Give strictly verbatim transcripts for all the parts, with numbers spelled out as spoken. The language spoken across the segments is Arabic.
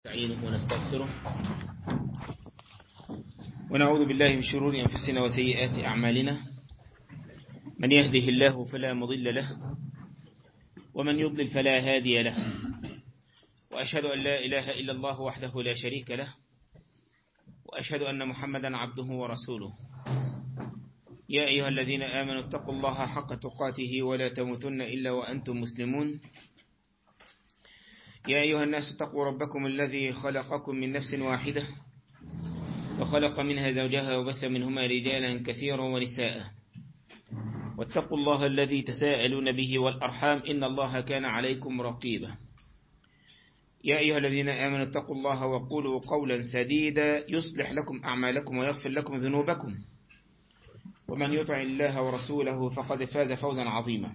نستعينه ونستغفره ونعوذ بالله من شرور أنفسنا وسيئات أعمالنا. من يهده الله فلا مضل له ومن يضلل فلا هادي له، وأشهد أن لا إله إلا الله وحده لا شريك له، وأشهد أن محمدا عبده ورسوله. يا أيها الذين آمنوا اتقوا الله حق تقاته ولا تموتن إلا وأنتم مسلمون. يا أيها الناس اتقوا ربكم الذي خلقكم من نفس واحدة وخلق منها زوجها وبث منهما رجالا كثيرا ونساء، واتقوا الله الذي تساءلون به والأرحام إن الله كان عليكم رقيبا. يا أيها الذين آمنوا اتقوا الله وقولوا قولا سديدا يصلح لكم أعمالكم ويغفر لكم ذنوبكم، ومن يطع الله ورسوله فقد فاز فوزا عظيما.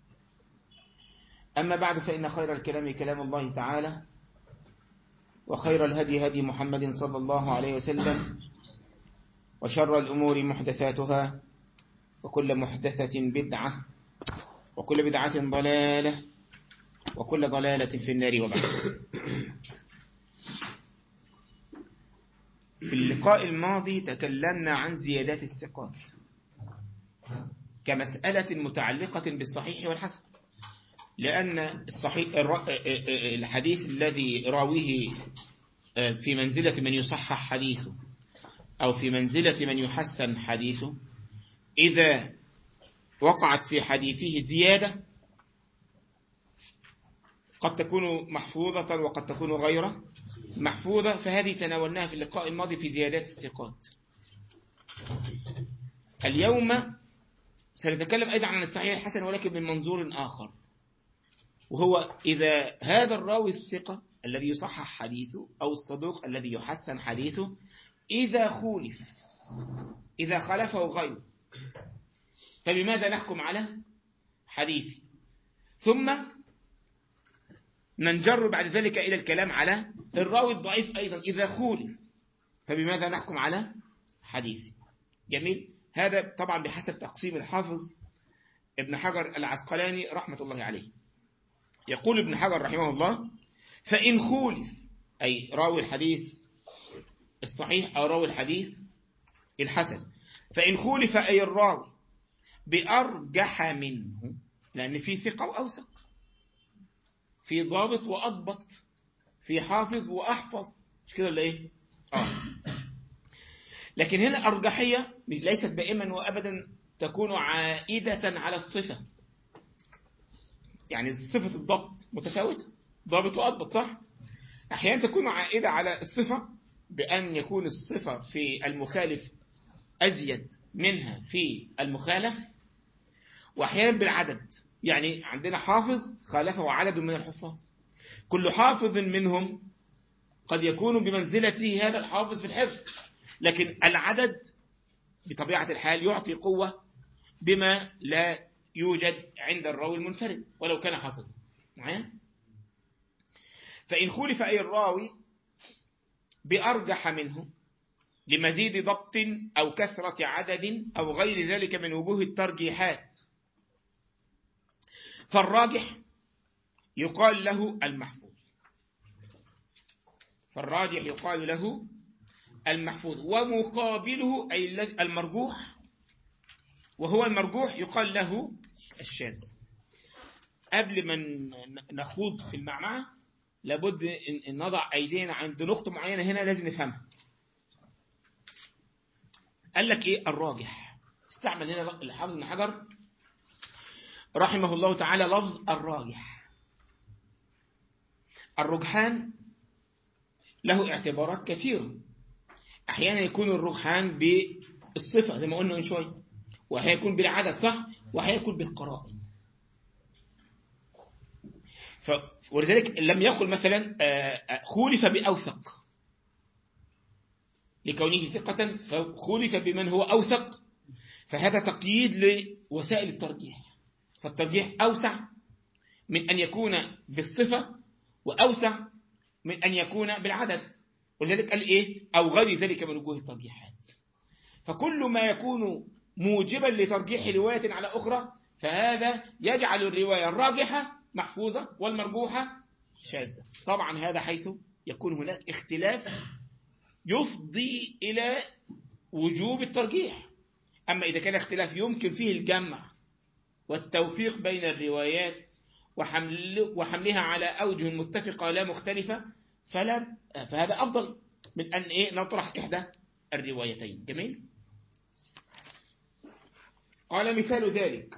أما بعد، فإن خير الكلام كلام الله تعالى، وخير الهدي هدي محمد صلى الله عليه وسلم، وشر الأمور محدثاتها، وكل محدثة بدعة، وكل بدعة ضلالة، وكل ضلالة في النار. وبعد، في اللقاء الماضي تكلمنا عن زيادات الثقات كمسألة متعلقة بالصحيح والحسن، لأن الصحيح الحديث الذي راويه في منزلة من يصحح حديثه أو في منزلة من يحسن حديثه، إذا وقعت في حديثه زيادة قد تكون محفوظة وقد تكون غير محفوظة، فهذه تناولناها في اللقاء الماضي في زيادات الثقات. اليوم سنتكلم أيضا عن الصحيح الحسن، ولكن من منظور آخر، وهو إذا هذا الراوي الثقة الذي يصحح حديثه أو الصدوق الذي يحسن حديثه إذا خولف، إذا خالفه غيره، فبماذا نحكم على حديثه؟ ثم ننجر بعد ذلك إلى الكلام على الراوي الضعيف أيضا إذا خولف، فبماذا نحكم على حديثه؟ جميل. هذا طبعا بحسب تقسيم الحافظ ابن حجر العسقلاني رحمة الله عليه. يقول ابن حجر رحمه الله: فإن خولف، أي راوي الحديث الصحيح أو راوي الحديث الحسن، فإن خولف أي الراوي بأرجح منه، لأن في ثقة وأوثق، في ضابط وأضبط، في حافظ وأحفظ، مش كده ولا إيه؟ آه. لكن هنا أرجحية ليست دائما وأبدا تكون عائدة على الصفة، يعني صفة الضبط متفاوتة، ضابط وأضبط، صح؟ أحيانا تكون عائدة على الصفة بأن يكون الصفة في المخالف أزيد منها في المخالف، وأحيانا بالعدد، يعني عندنا حافظ خالفه عدد من الحفاظ، كل حافظ منهم قد يكون بمنزلة هذا الحافظ في الحفظ، لكن العدد بطبيعة الحال يعطي قوة بما لا يوجد عند الراوي المنفرد ولو كان حافظا. معايا؟ فإن خولف أي الراوي بأرجح منه لمزيد ضبط أو كثرة عدد أو غير ذلك من وجوه الترجيحات، فالراجح يقال له المحفوظ. فالراجح يقال له المحفوظ، ومقابله أي المرجوح، وهو المرجوح يقال له الشاذ. قبل ما نخوض في المعمعة لابد أن نضع أيدينا عند نقطة معينة هنا لازم نفهمها. قال لك إيه الراجح؟ استعمل هنا الحافظ ابن حجر رحمه الله تعالى لفظ الراجح. الرجحان له اعتبارات كثيرة، أحيانا يكون الرجحان بالصفة زي ما قلنا من شوية، وأحيانا يكون بالعدد، صح، وأحيانا يكون بالقرائن. ف... ولذلك لم يقل مثلا خولف بأوثق لكونه ثقة، فخولف بمن هو أوثق، فهذا تقييد لوسائل الترجيح، فالترجيح أوسع من أن يكون بالصفة وأوسع من أن يكون بالعدد، ولذلك قال إيه أو غير ذلك من وجوه الترجيحات. فكل ما يكون موجبا لترجيح رواية على أخرى فهذا يجعل الرواية الراجحة محفوظة والمرجوحة شاذة. طبعا هذا حيث يكون هناك اختلاف يفضي إلى وجوب الترجيح. أما إذا كان اختلاف يمكن فيه الجمع والتوفيق بين الروايات وحمل وحملها على أوجه متفقة لا مختلفة فلا فهذا أفضل من أن إيه نطرح إحدى الروايتين. جميل. قال مثال ذلك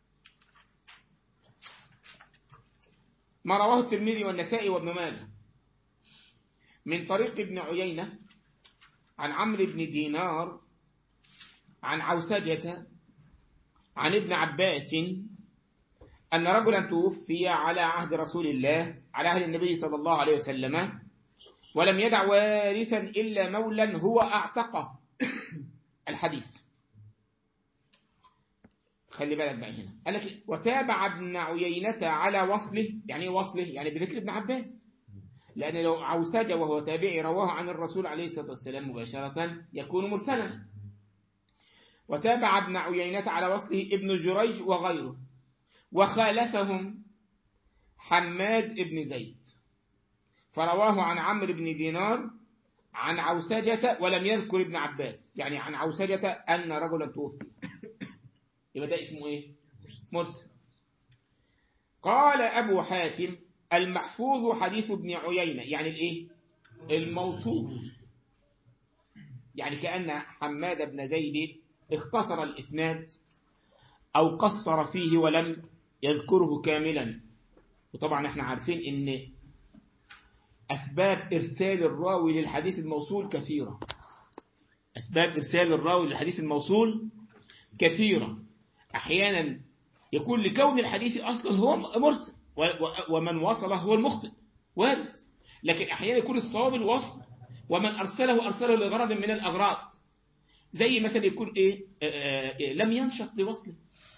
ما رواه الترمذي والنسائي وابن ماجه من طريق ابن عيينة عن عمرو بن دينار عن عوسجة عن ابن عباس أن رجلا توفي على عهد رسول الله على عهد النبي صلى الله عليه وسلم ولم يدع وارثا إلا مولا هو أعتقه. الحديث خلي بالك بقى هنا قال لك وتابع ابن عيينة على وصله. يعني وصله يعني بذكر ابن عباس، لأن لو عوسجة وهو تابعي رواه عن الرسول عليه الصلاة والسلام مباشرة يكون مرسلا. وتابع ابن عيينة على وصله ابن جريج وغيره، وخالفهم حماد بن زيد فرواه عن عمرو بن دينار عن عوسجة ولم يذكر ابن عباس، يعني عن عوسجة أن رجلا توفي. يبقى ده اسمه إيه؟ مرسل. قال أبو حاتم المحفوظ حديث ابن عيينة، يعني الإيه؟ الموصول. يعني كأن حماد بن زيد اختصر الإسناد أو قصر فيه ولم يذكره كاملا. وطبعا احنا عارفين ان أسباب إرسال الراوي للحديث الموصول كثيرة. أسباب إرسال الراوي للحديث الموصول كثيرة. أحيانا يكون لكون الحديث أصلا هو مرسل ومن وصله هو المخطئ وارد، لكن أحيانا يكون الصواب الوصل ومن أرسله أرسله لغرض من الأغراض، زي مثلا يكون إيه آآ آآ لم ينشط لوصله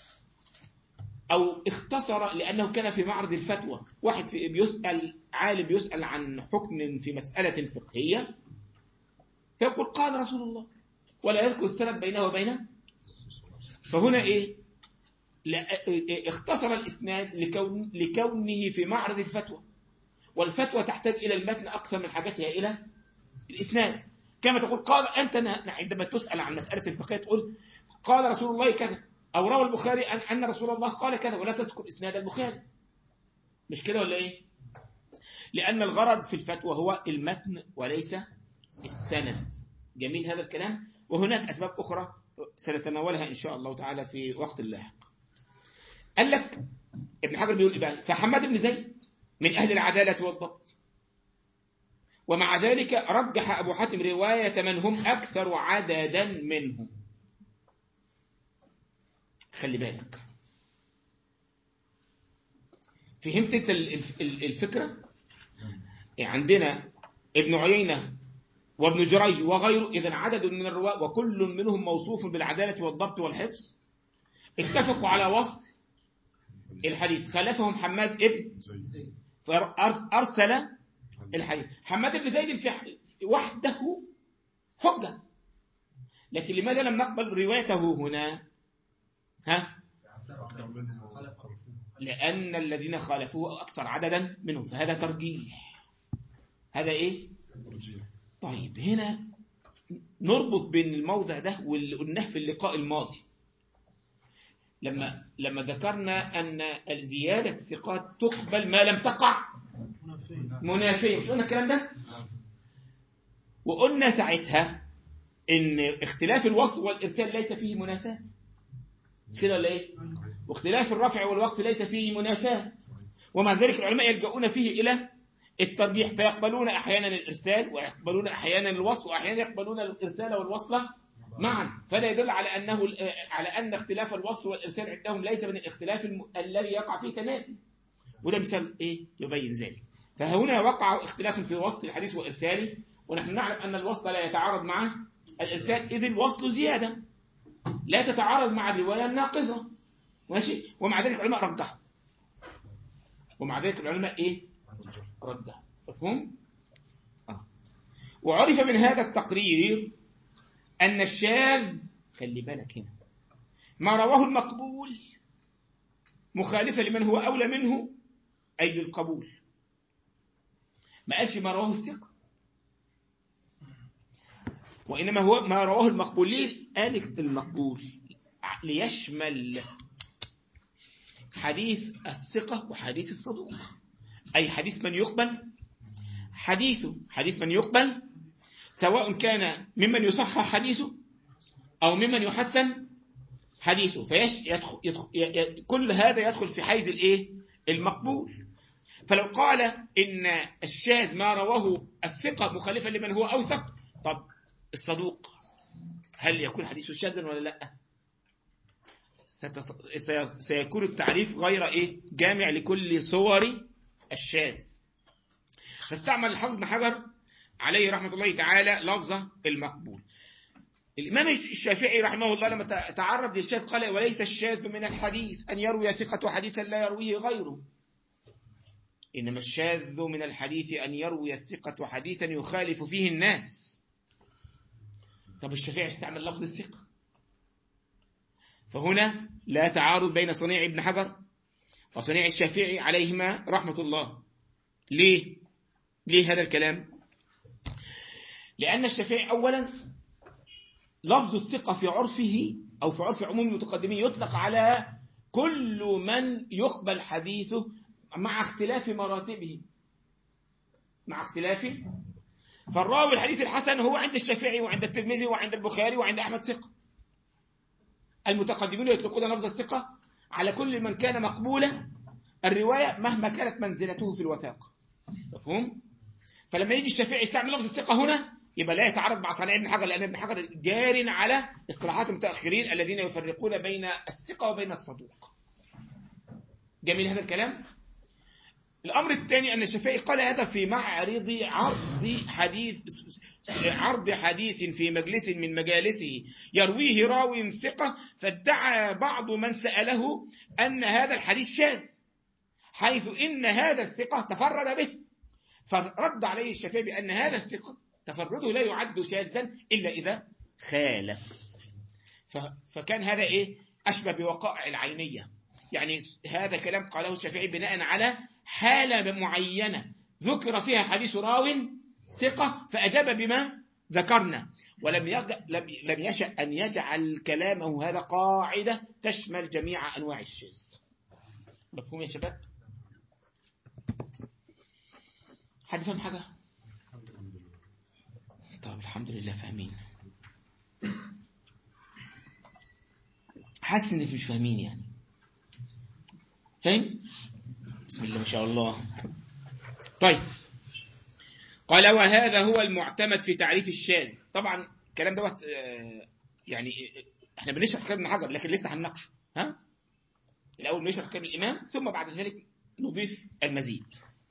أو اختصر لأنه كان في معرض الفتوى. واحد في بيسأل عالم بيسأل عن حكم في مسألة فقهية فيقول قال رسول الله ولا يذكر السند بينه وبينه. فهنا إيه اختصر الإسناد لكون لكونه في معرض الفتوى، والفتوى تحتاج إلى المتن أكثر من حاجتها إلى الإسناد. كما تقول قال أنت عندما تسأل عن مسألة الفقهية تقول قال رسول الله كذا، أو روى البخاري أن رسول الله قال كذا، ولا تذكر إسناد البخاري. مش كده ولا إيه؟ لأن الغرض في الفتوى هو المتن وليس السند. جميل هذا الكلام. وهناك أسباب أخرى سنتناولها إن شاء الله تعالى في وقت لاحق. قال لك ابن حجر بيقول إيه؟ فحماد بن زيد من أهل العدالة والضبط، ومع ذلك رجح أبو حاتم رواية من هم أكثر عددا منه. خلي بالك، فهمت انت الفكرة؟ عندنا ابن عيينة وابن جريج وغيره، إذن عدد من الرواة وكل منهم موصوف بالعدالة والضبط والحفظ اتفقوا على وصف الحديث. خلفهم حماد ابن فأرسل الحديث. حماد بن زيد وحده حجة، لكن لماذا لم نقبل روايته هنا؟ ها؟ لأن الذين خالفوه أكثر عددا منهم، فهذا ترجيح. هذا إيه؟ طيب هنا نربط بين الموضع ده واللي قلناه في اللقاء الماضي لما لما ذكرنا أن الزيادة الثقات تقبل ما لم تقع منافية. مش قلنا الكلام ده؟ وقلنا ساعتها إن اختلاف الوصف والإرسال ليس فيه منافاة. مش كده ولا إيه؟ واختلاف الرفع والوقف ليس فيه منافاة، ومع ذلك العلماء يلجؤون فيه إلى الترجيح، فيقبلون أحيانا الإرسال ويقبلون أحيانا الوصل وأحيانا يقبلون الإرسال والوصل معا. فلا يدل على أنه على أن اختلاف الوصل والإرسال عندهم ليس من الاختلاف الم... الذي يقع فيه تنافي. وده مثال إيه يبين ذلك. فهنا وقع اختلاف في وصل الحديث وإرساله، ونحن نعلم أن الوصل لا يتعارض مع الإرسال، إذ الوصل زيادة لا تتعارض مع الرواية الناقصة. ماشي. ومع ذلك العلماء رجحوا، ومع ذلك العلماء إيه رجحوا. مفهوم؟ آه. وعرف من هذا التقرير أن الشاذ، خلي بالك هنا، ما رواه المقبول مخالفا لمن هو أولى منه أي بالقبول، ما قالش ما رواه الثقة، وإنما هو ما رواه المقبولين. قال المقبول ليشمل حديث الثقة وحديث الصدوق، أي حديث من يقبل حديثه، حديث من يقبل سواء كان ممن يصحح حديثه أو ممن يحسن حديثه، فيش يدخل يدخل كل هذا يدخل في حيز الإيه؟ المقبول. فلو قال إن الشاذ ما رواه الثقة مخالفا لمن هو أوثق، طب الصدوق هل يكون حديثه شاذا ولا لا؟ سيكون التعريف غير إيه؟ جامع لكل صور الشاذ. فاستعمل الحافظ بن حجر عليه رحمة الله تعالى لفظة المقبول. الإمام الشافعي رحمه الله لما تعرض للشاذ قال وليس الشاذ من الحديث أن يروي ثقة حديثا لا يرويه غيره، إنما الشاذ من الحديث أن يروي الثقة حديثا يخالف فيه الناس. طب الشافعي استعمل لفظ الثقة، فهنا لا تعارض بين صنيع ابن حجر وصنيع الشافعي عليهما رحمة الله. ليه؟ ليه هذا الكلام؟ لأن الشافعي أولا لفظ الثقة في عرفه أو في عرف عموم المتقدمين يطلق على كل من يقبل حديثه مع اختلاف مراتبه، مع اختلاف. فالراوي الحديث الحسن هو عند الشافعي وعند الترمذي وعند البخاري وعند أحمد ثقة. المتقدمون يطلقون لفظ الثقة على كل من كان مقبولا الرواية مهما كانت منزلته في الوثاقة. مفهوم؟ فلما يجي الشافعي يستعمل لفظ الثقة هنا يبقى لا يتعارض مع صنيع ابن حجر، لأن ابن حجر جار على اصطلاحات المتأخرين الذين يفرقون بين الثقة وبين الصدوق. جميل هذا الكلام. الأمر الثاني أن الشافعي قال هذا في معرض عرض حديث عرض حديث في مجلس من مجالسه يرويه راو ثقة، فادعى بعض من سأله أن هذا الحديث شاذ، حيث إن هذا الثقة تفرد به، فرد عليه الشافعي بأن هذا الثقة تفرده لا يعد شاذا إلا إذا خالف. فكان هذا إيه؟ أشبه بوقائع العينية، يعني هذا كلام قاله الشافعي بناء على حالة معينة ذكر فيها حديث راو ثقة فأجاب بما ذكرنا، ولم يج... لم يشأ أن يجعل كلامه هذا قاعدة تشمل جميع أنواع الشاذ. مفهوم يا شباب؟ حد فهم حاجة؟ طب الحمد لله فاهمين. حاسس إن مش فاهمين يعني. فاهم؟ بسم الله ما شاء الله. طيب قال وهذا هو المعتمد في تعريف الشاذ. طبعا الكلام دوت يعني احنا بنشرح كلام ابن حجر لكن لسه هنناقشه. ها الاول بنشرح كلام الامام ثم بعد ذلك نضيف المزيد.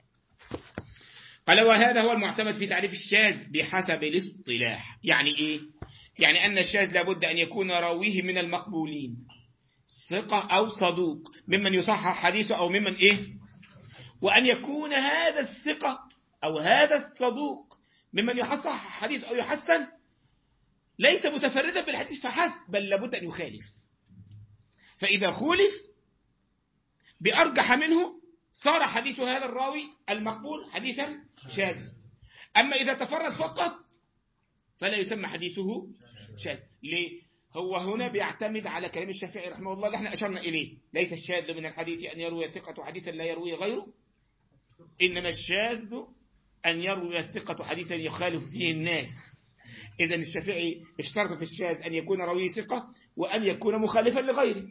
قال وهذا هو المعتمد في تعريف الشاذ بحسب الاصطلاح. يعني ايه؟ يعني ان الشاذ لابد ان يكون راويه من المقبولين ثقة أو صدوق ممن يصحح حديثه أو ممن إيه، وأن يكون هذا الثقة أو هذا الصدوق ممن يصحح حديث أو يحسن ليس متفردا بالحديث فحسب، بل لابد أن يخالف. فإذا خولف بأرجح منه صار حديث هذا الراوي المقبول حديثا شاذ. أما إذا تفرد فقط فلا يسمى حديثه شاذ. ليه؟ هو هنا بيعتمد على كلام الشافعي رحمه الله اللي احنا أشرنا إليه، ليس الشاذ من الحديث أن يروي الثقة حديثا لا يروي غيره، إنما الشاذ أن يروي الثقة حديثا يخالف فيه الناس. إذن الشافعي اشترط في الشاذ أن يكون راوي ثقة وأن يكون مخالفا لغيره.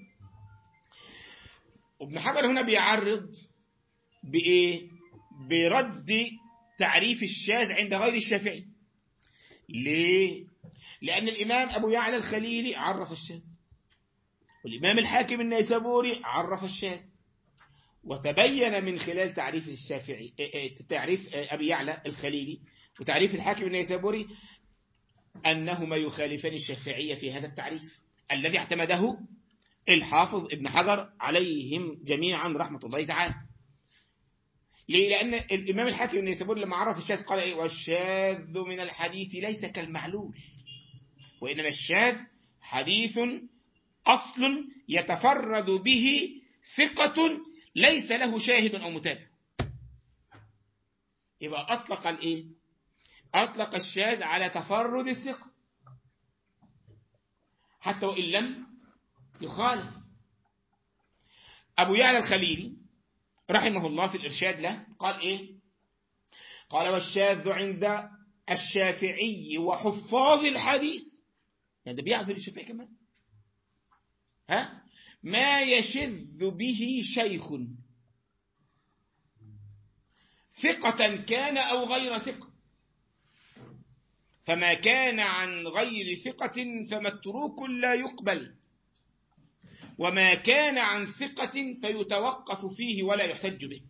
وابن حجر هنا بيعرض بإيه؟ برد تعريف الشاذ عند غير الشافعي. ليه؟ لأن الإمام أبو يعلى الخليلي عرف الشاذ، والإمام الحاكم النيسابوري عرف الشاذ، وتبين من خلال تعريف الشافعي تعريف أبي يعلى الخليلي وتعريف الحاكم النيسابوري أنهما يخالفان الشافعية في هذا التعريف الذي اعتمده الحافظ ابن حجر عليهم جميعا رحمة الله تعالى. ليه؟ لأن الإمام الحاكم النيسابوري لما عرف الشاذ قال إيه؟ والشاذ من الحديث ليس كالمعلول، وإنما الشاذ حديث أصل يتفرد به ثقة ليس له شاهد أو متابع. يبقى أطلق الإيه؟ أطلق الشاذ على تفرد الثقة حتى وإن لم يخالف. أبو يعلى الخليلي رحمه الله في الإرشاد له قال إيه؟ قال والشاذ عند الشافعي وحفاظ الحديث، يعني ده بيعزل الشافعي كمان، ها؟ ما يشذ به شيخ ثقة كان أو غير ثقة، فما كان عن غير ثقة فمتروك لا يقبل، وما كان عن ثقة فيتوقف فيه ولا يحتج به.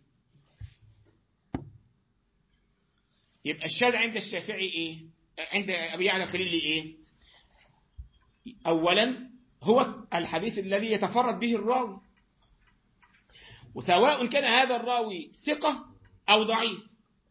يبقى الشاذ عند الشافعي إيه؟ عند أبي يعلى الخليلي إيه؟ أولا هو الحديث الذي يتفرد به الراوي، وسواء كان هذا الراوي ثقة أو ضعيف.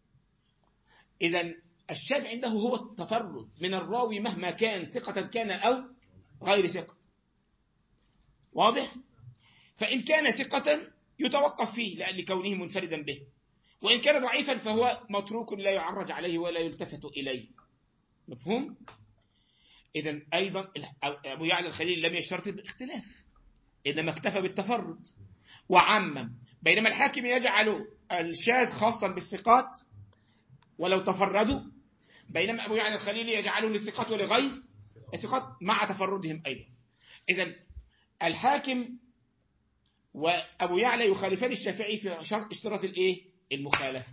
إذن الشاذ عنده هو التفرد من الراوي مهما كان ثقة كان أو غير ثقة، واضح؟ فإن كان ثقة يتوقف فيه لأن كونه منفردا به، وإن كان ضعيفا فهو متروك لا يعرج عليه ولا يلتفت إليه. مفهوم؟ إذن أيضا أبو يعلى الخليلي لم يشترط بالاختلاف، إنما اكتفى بالتفرد وعمم، بينما الحاكم يجعل الشاذ خاصا بالثقات ولو تفردوا، بينما أبو يعلى الخليلي يجعله للثقات ولغير الثقات مع تفردهم أيضا. إذن الحاكم وأبو يعلى يخالفان الشافعي في شرط اشتراط الإيه؟ المخالفة،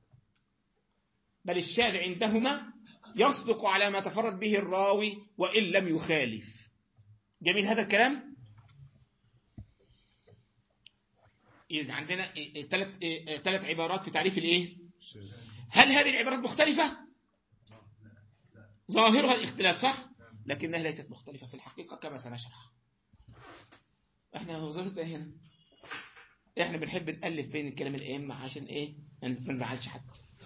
بل الشاذ عندهما يصدق على ما تفرد به الراوي وإن لم يخالف. جميل هذا الكلام؟ إذا عندنا ثلاث ثلاث عبارات في تعريف الإيه؟ هل هذه العبارات مختلفة؟ ظاهرها الاختلاف صح؟ لكنها ليست مختلفة في الحقيقة كما سنشرح. احنا وظيفتنا هنا احنا بنحب نألف بين الكلام الأئمة عشان ايه؟ ما نزعلش حد.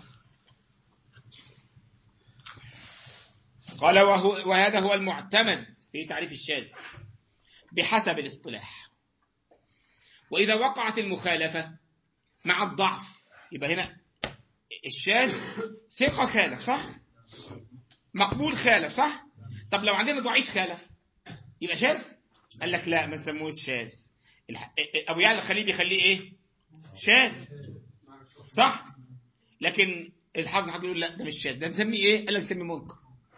قال وهو وهذا هو المعتمد في تعريف الشاذ بحسب الاصطلاح. وإذا وقعت المخالفة مع الضعف، يبقى هنا الشاذ ثقة خالف صح؟ مقبول خالف صح؟ طب لو عندنا ضعيف خالف يبقى شاذ؟ قال لك لا ما نسموهش شاذ. أبو يعلى الخليلي بيخليه إيه؟ شاذ صح؟ لكن الحافظ حق يقول لا ده مش شاذ، ده نسميه إيه؟ قال لك نسميه منكر.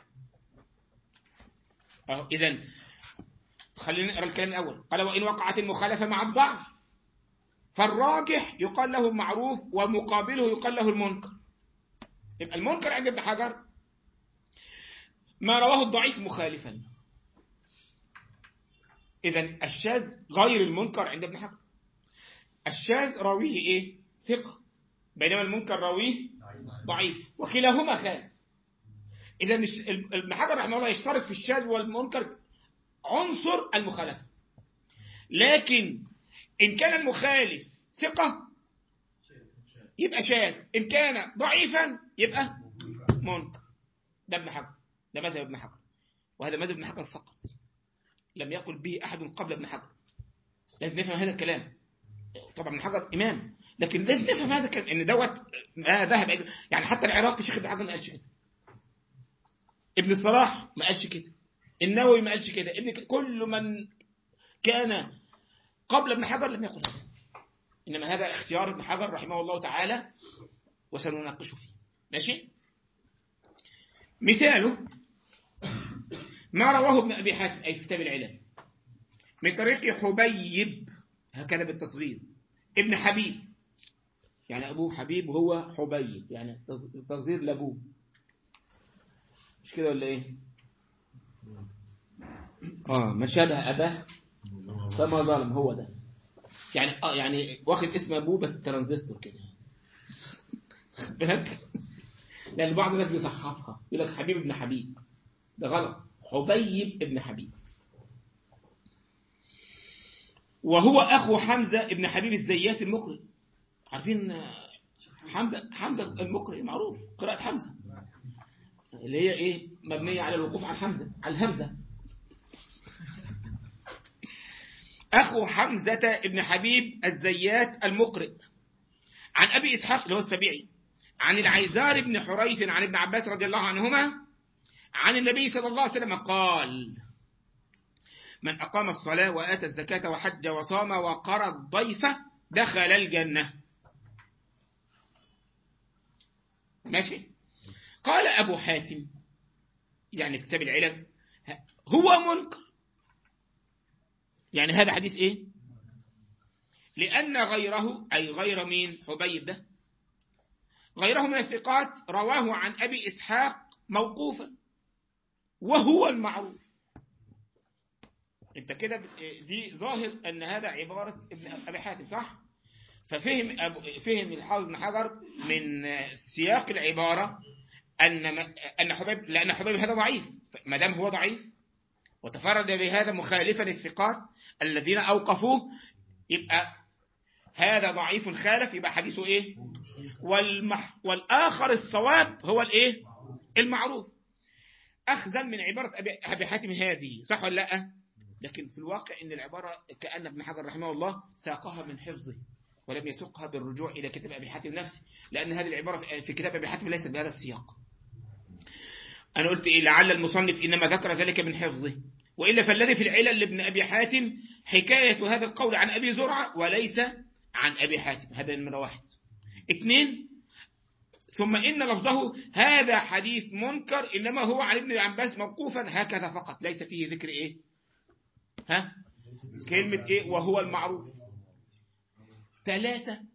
أهو إذن خلينا نقرأ الكلام الأول. قال وإن وقعت المخالفة مع الضعف فالراجح يقال له المعروف ومقابله يقال له المنكر. يبقى المنكر عند ابن حجر ما رواه الضعيف مخالفا. إذن الشاذ غير المنكر عند ابن حجر. الشاذ راويه إيه؟ ثقة، بينما المنكر راويه ضعيف، وكلاهما خالف. إذن ابن حجر رحمه الله يشترط في الشاذ والمنكر عنصر المخالفة، لكن إن كان المخالف ثقة يبقى شاذ، إن كان ضعيفا يبقى منكر. ده ابن حجر، ده مذهب ابن حجر، وهذا مذهب ابن حجر فقط، لم يقل به أحد قبل ابن حجر. لازم نفهم هذا الكلام. طبعا ابن حجر إمام، لكن لازم نفهم هذا الكلام إن دوت ما ذهب يعني حتى العراقي شيخ ابن حجر ما قالش كده، ابن الصلاح ما قالش كده، النووي ما قالش كده، ابن كل من كان قبل ابن حجر لم يقل هذا، إنما هذا اختيار ابن حجر رحمه الله تعالى وسنناقشه فيه. ماشي؟ مثاله ما رواه ابن أبي حاتم أي في كتاب العلل من طريق حبيب، هكذا بالتصغير، ابن حبيب، يعني أبوه حبيب وهو حبيب، يعني تصغير لأبوه، مش كده ولا إيه؟ آه ما شابه أباه فما ظلم، هو ده يعني آه يعني واخد اسم أبوه بس ترانزستور كده بالك، لأن بعض الناس بيصحفها يقول لك حبيب ابن حبيب، ده غلط، حبيب ابن حبيب. وهو أخو حمزة ابن حبيب الزيات المقرئ. عارفين حمزة حمزة المقرئ معروف قراءة حمزة اللي هي إيه مبنية على الوقوف على حمزة على الهمزة. أخو حمزة ابن حبيب الزيات المقرئ عن أبي إسحاق اللي هو السبيعي عن العيزار بن حريث عن ابن عباس رضي الله عنهما عن النبي صلى الله عليه وسلم قال: من أقام الصلاة وآتى الزكاة وحج وصام وقرى الضيف دخل الجنة. ماشي. قال أبو حاتم يعني في كتاب العلم هو منكر. يعني هذا حديث إيه؟ لأن غيره، أي غير مين؟ حبيب ده، غيره من الثقات رواه عن أبي إسحاق موقوفا وهو المعروف. انت كده دي ظاهر ان هذا عبارة ابن أبي حاتم، صح؟ ففهم أبو فهم الحافظ بن حجر من سياق العبارة أن أن حبيب، لأن حبيب هذا ضعيف، ما دام هو ضعيف وتفرد بهذا مخالفا الثقات الذين أوقفوه، يبقى هذا ضعيف خالف، يبقى حديثه إيه؟ والمح... والآخر الصواب هو الإيه؟ المعروف، أخذا من عبارة أبي حاتم هذه، صح ولا لا؟ لكن في الواقع إن العبارة كأن ابن حجر رحمه الله ساقها من حفظه ولم يسقها بالرجوع إلى كتاب أبي حاتم نفسه، لأن هذه العبارة في كتاب أبي حاتم ليست بهذا السياق. أنا قلت إيه؟ لعل المصنف إنما ذكر ذلك من حفظه، وإلا فالذي في العلل لابن أبي حاتم حكاية هذا القول عن أبي زرعة وليس عن أبي حاتم. هذا نمرة واحد. اثنين، ثم إن لفظه هذا حديث منكر إنما هو عن ابن عباس موقوفا هكذا فقط، ليس فيه ذكر إيه؟ ها؟ كلمة إيه؟ وهو المعروف. ثلاثة،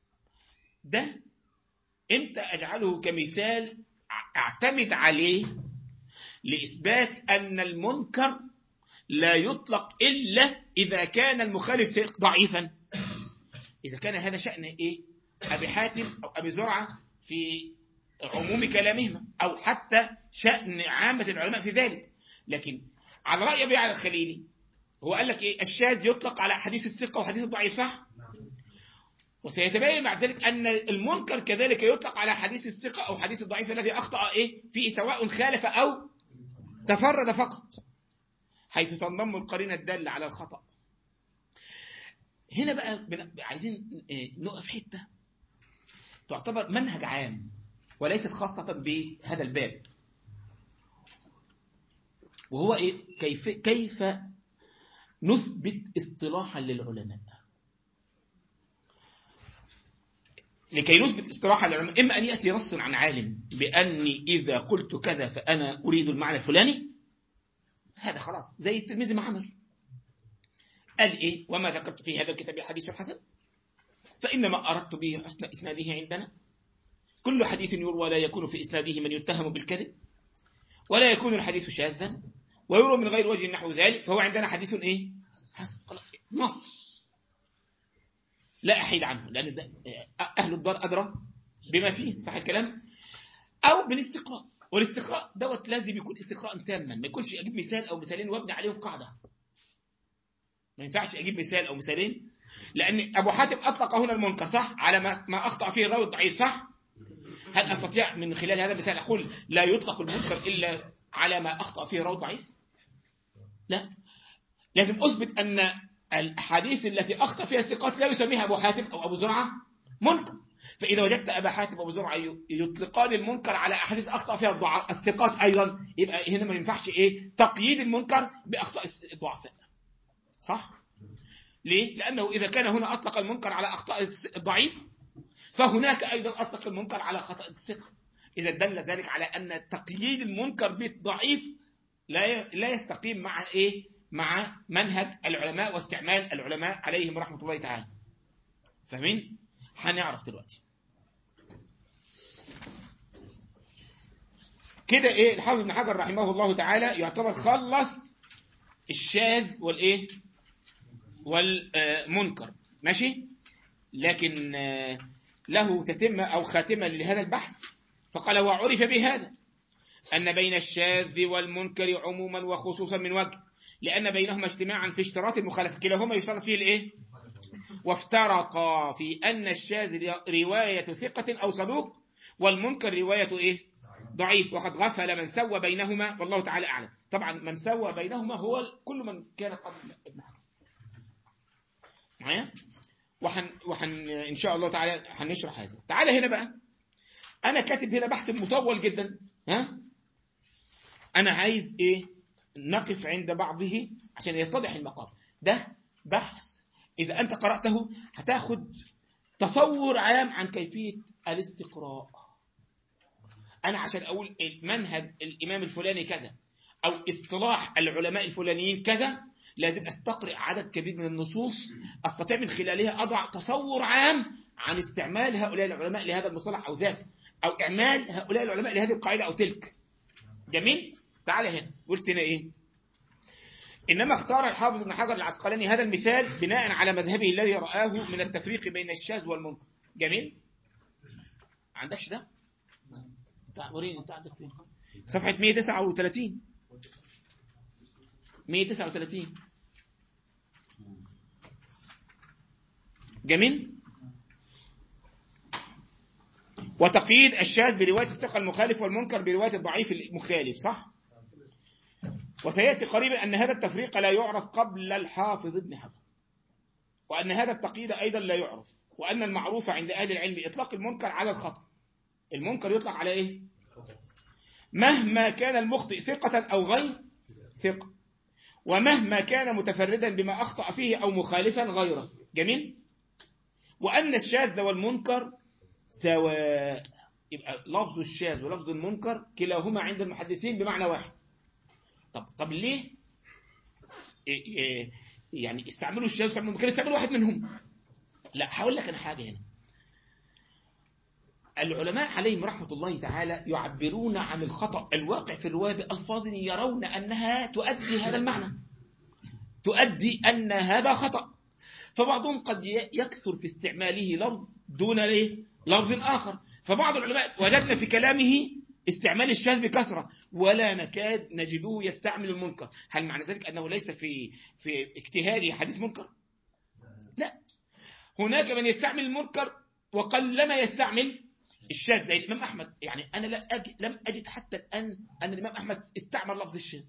ده امتى أجعله كمثال اعتمد عليه لإثبات أن المنكر لا يطلق إلا إذا كان المخالف ضعيفا. إذا كان هذا شأن إيه؟ أبي حاتم أو أبي زرعة في عموم كلامهما، أو حتى شأن عامة العلماء في ذلك. لكن على رأي أبي علي الخليلي هو قال لك إيه؟ الشاذ يطلق على حديث الثقة وحديث الضعيف، صح؟ وسيتبين بعد ذلك أن المنكر كذلك يطلق على حديث الثقة أو حديث الضعيف الذي أخطأ إيه فيه، سواء خالف أو تفرد فقط، حيث تنضم القرينة الدالة على الخطأ. هنا بقى عايزين نقف حتة تعتبر منهج عام وليست خاصة بهذا الباب، وهو إيه؟ كيف كيف نثبت اصطلاحا للعلماء. لكي نثبت اصطلاحا للعلماء إما أن يأتي نص عن عالم بأني إذا قلت كذا فأنا أريد المعنى الفلاني، هذا خلاص زي الترمذي ما عمل، قال إيه؟ وما ذكرت في هذا الكتاب حديث حسن فإنما أردت به حسن إسناده عندنا، كل حديث يروى لا يكون في إسناده من يتهم بالكذب ولا يكون الحديث شاذا ويروى من غير وجه نحو ذلك، فهو عندنا حديث إيه؟ حسن. نص لا أحيد عنه، لأن أهل الدار أدرى بما فيه، صح الكلام؟ أو بالاستقراء، والاستقراء دوت لازم يكون استقراء تاما، ما يكونش أجيب مثال أو مثالين وابني عليهم قاعدة. ما ينفعش أجيب مثال أو مثالين، لأن أبو حاتم أطلق هنا المنكر، صح؟ على ما, ما أخطأ فيه الراوي الضعيف، صح؟ هل أستطيع من خلال هذا المثال أقول لا يطلق المنكر إلا على ما أخطأ فيه الراوي الضعيف؟ لا، لازم أثبت أن الأحاديث التي أخطأ فيها الثقات لا يسميها أبو حاتم أو أبو زرعة منكر. فإذا وجدت أبا حاتم وأبو زرعة يطلقان المنكر على أحاديث أخطأ فيها الثقات أيضا، يبقى هنا ما ينفعش إيه؟ تقييد المنكر بأخطاء الضعفاء، صح؟ ليه؟ لأنه إذا كان هنا أطلق المنكر على أخطاء الضعيف فهناك أيضا أطلق المنكر على خطأ الثقة. إذا دل ذلك على أن تقييد المنكر بالضعيف لا لا يستقيم مع إيه؟ مع منهج العلماء واستعمال العلماء عليهم رحمة الله تعالى. فاهمين؟ هنعرف دلوقتي كده إيه؟ الحافظ ابن حجر رحمه الله تعالى يعتبر خلص الشاذ والإيه؟ والمنكر، ماشي؟ لكن له تتمة أو خاتمة لهذا البحث، فقال وعرف بهذا أن بين الشاذ والمنكر عموما وخصوصا من وجه، لأن بينهما اجتماعا في اشتراط المخالفة، كلاهما يشترط فيه الإيه؟ وافترقا في أن الشاذ رواية ثقة أو صدوق، والمنكر رواية إيه؟ ضعيف، وقد غفل من سوى بينهما والله تعالى أعلم. طبعا من سوى بينهما هو كل من كان قبل ابن حجر معايا، وحن وحن إن شاء الله تعالى هنشرح هذا. تعالى هنا بقى أنا كاتب هنا بحث مطول جدا، ها؟ أنا عايز إيه؟ نقف عند بعضه عشان يتضح المقام. ده بحث إذا أنت قرأته هتاخد تصور عام عن كيفية الاستقراء. أنا عشان أقول منهج الإمام الفلاني كذا أو اصطلاح العلماء الفلانيين كذا، لازم أستقرأ عدد كبير من النصوص أستطيع من خلالها أضع تصور عام عن استعمال هؤلاء العلماء لهذا المصطلح أو ذاك، أو إعمال هؤلاء العلماء لهذه القاعدة أو تلك. جميل؟ تعال هنا قلت هنا إيه؟ إنما اختار الحافظ ابن حجر العسقلاني هذا المثال بناء على مذهبه الذي رآه من التفريق بين الشاذ والمنكر. جميل؟ عندكش ده؟ وريني انت عندك فين؟ صفحة مئة وتسعة وثلاثين مئة وتسعة وثلاثين. جميل؟ وتقييد الشاذ برواية الثقة المخالف والمنكر برواية الضعيف المخالف، صح؟ وسيأتي قريبا أن هذا التفريق لا يعرف قبل الحافظ ابن حجر، وأن هذا التقييد أيضا لا يعرف، وأن المعروف عند أهل العلم إطلاق المنكر على الخطأ. المنكر يطلق على إيه؟ مهما كان المخطئ ثقة أو غير ثقة، ومهما كان متفردا بما أخطأ فيه أو مخالفا غيره. جميل؟ وأن الشاذ والمنكر سواء. يبقى لفظ الشاذ ولفظ المنكر كلاهما عند المحدثين بمعنى واحد. طب طب ليه إيه إيه يعني استعملوا الشاذ واستعملوا المنكر؟ استعملوا واحد منهم. لا، هقول لك أنا حاجة هنا. العلماء عليهم رحمة الله تعالى يعبرون عن الخطأ الواقع في الرواية بألفاظ يرون أنها تؤدي هذا المعنى، تؤدي أن هذا خطأ. فبعضهم قد يكثر في استعماله لفظ دون لفظ آخر. فبعض العلماء وجدنا في كلامه استعمال الشاذ بكثرة ولا نكاد نجده يستعمل المنكر. هل معنى ذلك أنه ليس في في اجتهاده حديث منكر؟ لا، هناك من يستعمل المنكر وقلما يستعمل الشاذ زي الإمام أحمد. يعني أنا لا أجد لم أجد حتى الآن أن الإمام أحمد استعمل لفظ الشاذ.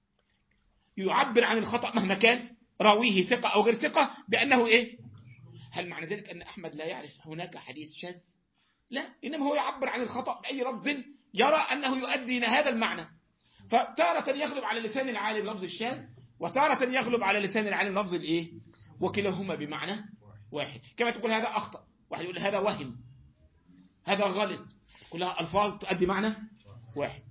يعبر عن الخطأ مهما كان راويه ثقة أو غير ثقة بأنه إيه؟ هل معنى ذلك أن أحمد لا يعرف هناك حديث شاذ؟ لا، إنما هو يعبر عن الخطأ بأي لفظ يرى أنه يؤدي إلى هذا المعنى. فتارة يغلب على لسان العالم لفظ الشاذ، وتارة يغلب على لسان العالم لفظ الإيه؟ وكلاهما بمعنى واحد. كما تقول هذا أخطأ، واحد يقول هذا وهم، هذا غلط، كلها ألفاظ تؤدي معنى واحد.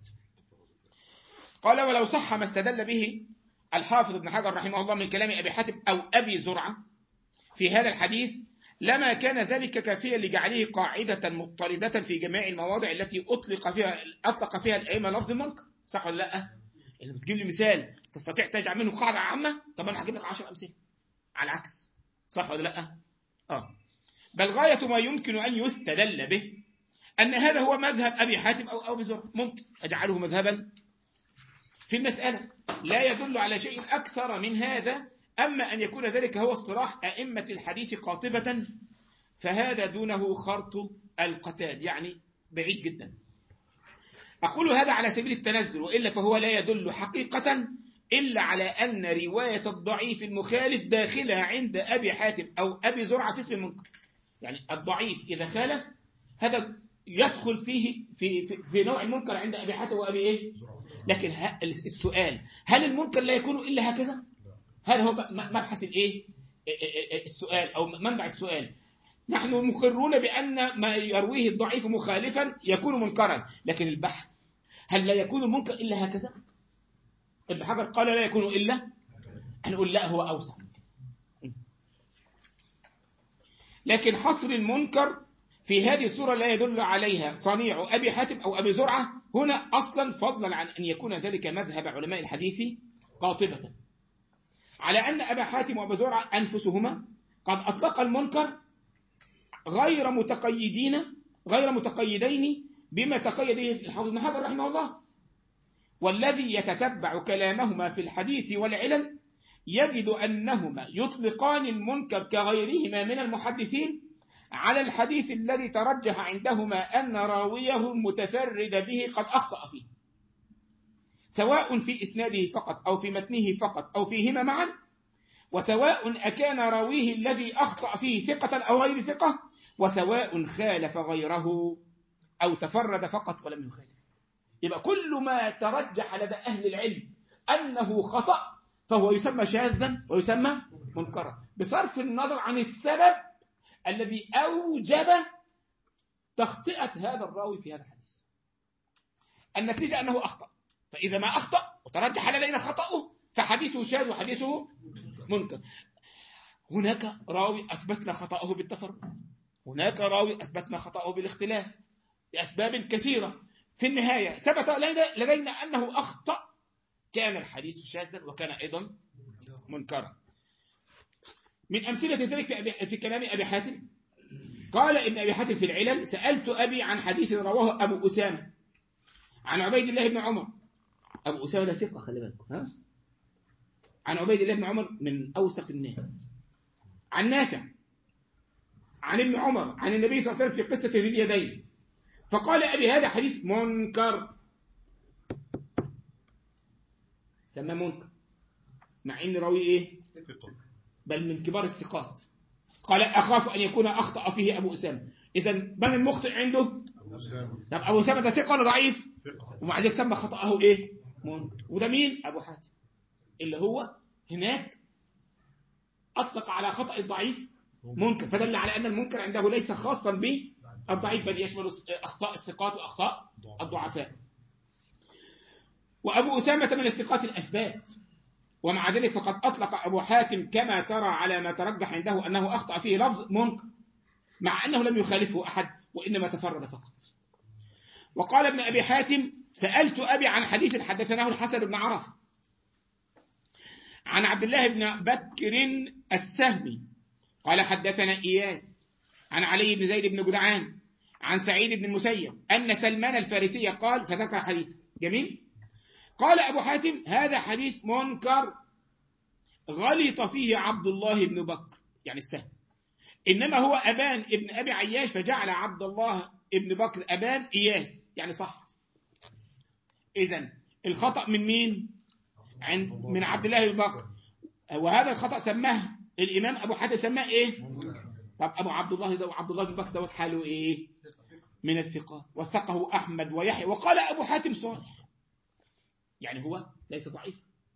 قال ولو صح ما استدل به الحافظ ابن حجر رحمه الله من كلام أبي حاتم أو أبي زرعة في هذا الحديث لما كان ذلك كافيا لجعله قاعدة مضطردة في جميع المواضع التي أطلق فيها أطلق فيها الأئمة لفظ المنكر. صح ولا لا؟ اللي بتجيب لي مثال تستطيع تجعل منه قاعدة عامة، طب أنا هجيب لك عشر أمثلة على العكس. صح ولا لا؟ آه. بل غاية ما يمكن أن يستدل به أن هذا هو مذهب أبي حاتم أو أبي زرع، ممكن أجعله مذهبا في المسألة، لا يدل على شيء أكثر من هذا. أما أن يكون ذلك هو اصطلاح أئمة الحديث قاطبة فهذا دونه خرط القتال، يعني بعيد جدا. أقول هذا على سبيل التنزل، وإلا فهو لا يدل حقيقة إلا على أن رواية الضعيف المخالف داخلة عند أبي حاتم أو أبي زرعة في اسم المنكر. يعني الضعيف إذا خالف هذا يدخل فيه في, في, في نوع المنكر عند أبي حاتم وأبي إيه؟ لكن السؤال هل المنكر لا يكون إلا هكذا؟ هذا هو مبحث الإيه؟ السؤال أو منبع السؤال. نحن مقرون بأن ما يرويه الضعيف مخالفا يكون منكرا، لكن البحث هل لا يكون المنكر إلا هكذا؟ ابن حجر قال لا يكون إلا، هنقول لا هو أوسع. لكن حصر المنكر في هذه الصورة لا يدل عليها صنيع أبي حاتم أو أبي زرعة هنا أصلا، فضلا عن أن يكون ذلك مذهب علماء الحديث قاطبة، على أن أبا حاتم وأبا زرعة أنفسهما قد أطلق المنكر غير متقيدين غير متقيدين بما تقيد به الحافظ ابن حجر رحمه الله. والذي يتتبع كلامهما في الحديث والعلل يجد أنهما يطلقان المنكر كغيرهما من المحدثين على الحديث الذي ترجح عندهما أن راويه المتفرد به قد أخطأ فيه، سواء في إسناده فقط أو في متنه فقط أو فيهما معا، وسواء أكان راويه الذي أخطأ فيه ثقة أو غير ثقة، وسواء خالف غيره أو تفرد فقط ولم يخالف. يبقى كل ما ترجح لدى أهل العلم أنه خطأ فهو يسمى شاذا ويسمى منكرا، بصرف النظر عن السبب الذي أوجب تخطئة هذا الراوي في هذا الحديث. النتيجة أنه أخطأ، فإذا ما أخطأ وترجح لدينا خطأه فحديثه شاذ وحديثه منكر. هناك راوي أثبتنا خطأه بالتفرد، هناك راوي أثبتنا خطأه بالاختلاف لأسباب كثيرة، في النهاية ثبت لدينا أنه أخطأ، كان الحديث شاذا وكان أيضا منكرا. من أمثلة ذلك في, في كلام أبي حاتم، قال ابن أبي حاتم في العلل: سألت أبي عن حديث رواه أبو أسامة عن عبيد الله بن عمر. أبو أسامة ده ثقة، خلي بالكم، ها؟ عن عبيد الله بن عمر من أوثق الناس، عن نافع عن ابن عمر عن النبي صلى الله عليه وسلم في قصة ذي اليدين، فقال أبي: هذا حديث منكر. سمى منكر مع إن راوي إيه؟ بل من كبار الثقات. قال: أخاف أن يكون أخطأ فيه أبو أسامة. إذا من المخطئ عنده؟ أبو أسامة. طب أبو أسامة ده ثقة ولا ضعيف؟ ومع ذلك سمى خطأه إيه؟ منكر. وده مين؟ أبو حاتم، اللي هو هناك أطلق على خطأ الضعيف منكر، فدل على أن المنكر عنده ليس خاصا بالضعيف بل يشمل أخطاء الثقات وأخطاء الضعفاء. وأبو أسامة من الثقات الأثبات، ومع ذلك فقد أطلق أبو حاتم كما ترى على ما ترجح عنده أنه أخطأ فيه لفظ منكر، مع أنه لم يخالفه أحد وإنما تفرد فقط. وقال ابن أبي حاتم: سألت أبي عن حديث حدثناه الحسن بن عرفة عن عبد الله بن بكر السهمي قال: حدثنا إياس عن علي بن زيد بن جدعان عن سعيد بن المسيب أن سلمان الفارسي قال، فذكر حديث جميل. قال أبو حاتم: هذا حديث منكر غلط فيه عبد الله بن بكر، يعني السهم، إنما هو أبان ابن أبي عياش فجعل عبد الله ابن بكر أبان إياس، يعني صح. إذن الخطأ من مين؟ عند من عبد الله بن بكر، وهذا الخطأ سماه الإمام أبو حاتم سماه إيه؟ طب أبو عبد الله ده وعبد الله بن بكر دوت حاله إيه؟ من الثقات، وثقه أحمد ويحيى، وقال أبو حاتم صالح، يعني هو ليس ضعيف.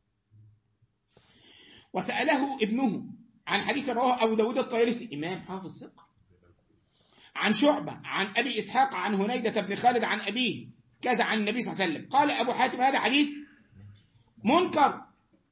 وسأله ابنه عن حديث رواه أبو داود الطيالسي، إمام حافظ ثقة، عن شعبة عن أبي إسحاق عن هنيدة بن خالد عن أبيه كذا عن النبي صلى الله عليه وسلم. قال أبو حاتم: هذا حديث منكر.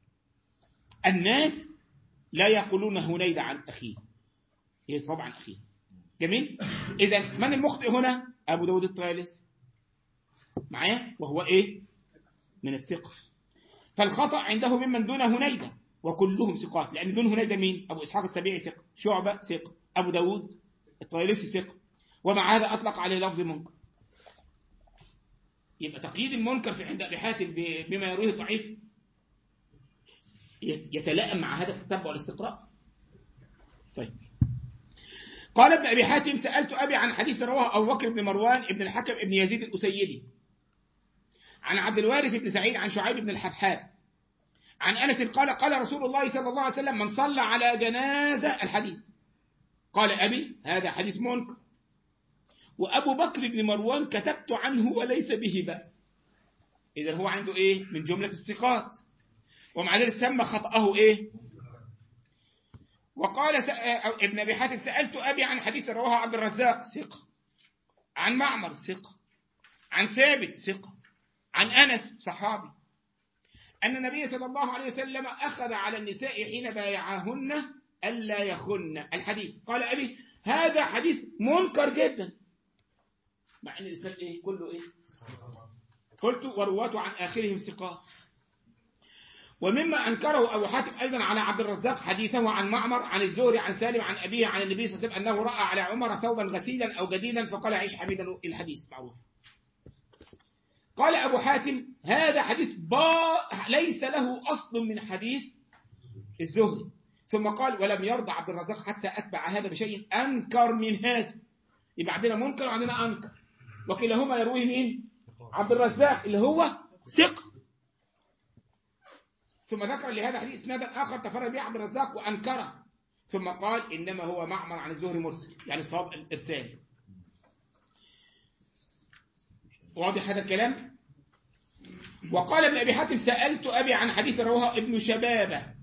الناس لا يقولون هنيدة عن أخيه، هي طبعا أخيه، جميل. إذن من المخطئ هنا؟ أبو داود الطيالسي معايا، وهو إيه؟ من الثقة. فالخطأ عنده ممن دون هنيدة، وكلهم ثقات، لأن دون هنيدة مين؟ أبو إسحاق السبيعي ثقة، شعبة ثقة، أبو داود الطيالسي ثقة، ومع هذا أطلق عليه لفظ منكر. يبقى تقييد المنكر في عند أبي حاتم بما يرويه الضعيف يتلائم مع هذا التتبع والاستقراء. طيب، قال ابن أبي حاتم: سألت أبي عن حديث رواه أبو بكر بن مروان ابن الحكم ابن يزيد الأسيدي عن عبد الوارث بن سعيد عن شعيب بن الحبحاب عن أنس قال: قال رسول الله صلى الله عليه وسلم: من صلى على جنازة، الحديث. قال أبي: هذا حديث منكر. وأبو بكر بن مروان كتبت عنه وليس به بأس. إذا هو عنده إيه؟ من جملة الثقات، ومع ذلك سمى خطأه إيه؟ وقال ابن أبي حاتم: سألت أبي عن حديث رواه عبد الرزاق ثقة، عن معمر ثقة، عن ثابت ثقة، عن أنس صحابي، أن النبي صلى الله عليه وسلم أخذ على النساء حين بايعهن ألا يخن، الحديث. قال أبي: هذا حديث منكر جدا، مع أن الإسناد إيه؟ كله إيه؟ قلت: ورواته عن آخرهم ثقات. ومما أنكره أبو حاتم أيضا على عبد الرزاق حديثه عن معمر عن الزهري عن سالم عن أبيه عن النبي صلى الله عليه وسلم أنه رأى على عمر ثوبا غسيلا أو جديدا فقال: عيش حميدا، الحديث معروف. قال أبو حاتم: هذا حديث با ليس له أصل من حديث الزهري. ثم قال: ولم يرضى عبد الرزاق حتى أتبع هذا بشيء أنكر من هذا. يبقى عندنا منكر وعندنا أنكر، وكلاهما يرويه مين؟ عبد الرزاق اللي هو ثقة. ثم ذكر لهذا الحديث اسنادا آخر تفرد به عبد الرزاق وأنكره، ثم قال: إنما هو معمر عن الزهري مرسل، يعني صواب الإرسال. واضح هذا الكلام؟ وقال ابن أبي حاتم سألت أبي عن حديث رواه ابن شبابة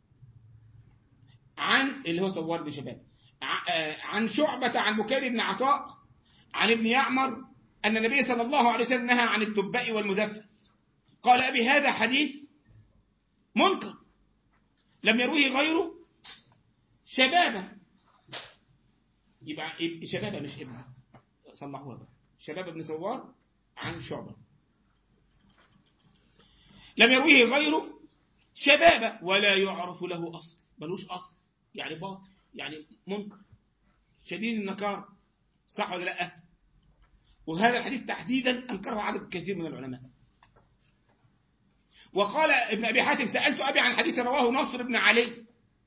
عن اللي هو سوار بن شبابة عن شعبة عن بكير بن عطاء عن ابن يعمر أن النبي صلى الله عليه وسلم نهى عن الدباء والمزفت. قال أبي هذا حديث منكر لم يروه غيره شبابة. يبقى شبابة مش ابن، صلحوها بقى، شبابة بن سوار عن شعبة لم يروه غيره شبابة ولا يعرف له أصل، ملوش أصل، يعني باطل، يعني منكر شديد النكار، صح ولا لا؟ وهذا الحديث تحديدا أنكره عدد كثير من العلماء. وقال ابن أبي حاتم سألت أبي عن حديث رواه نصر بن علي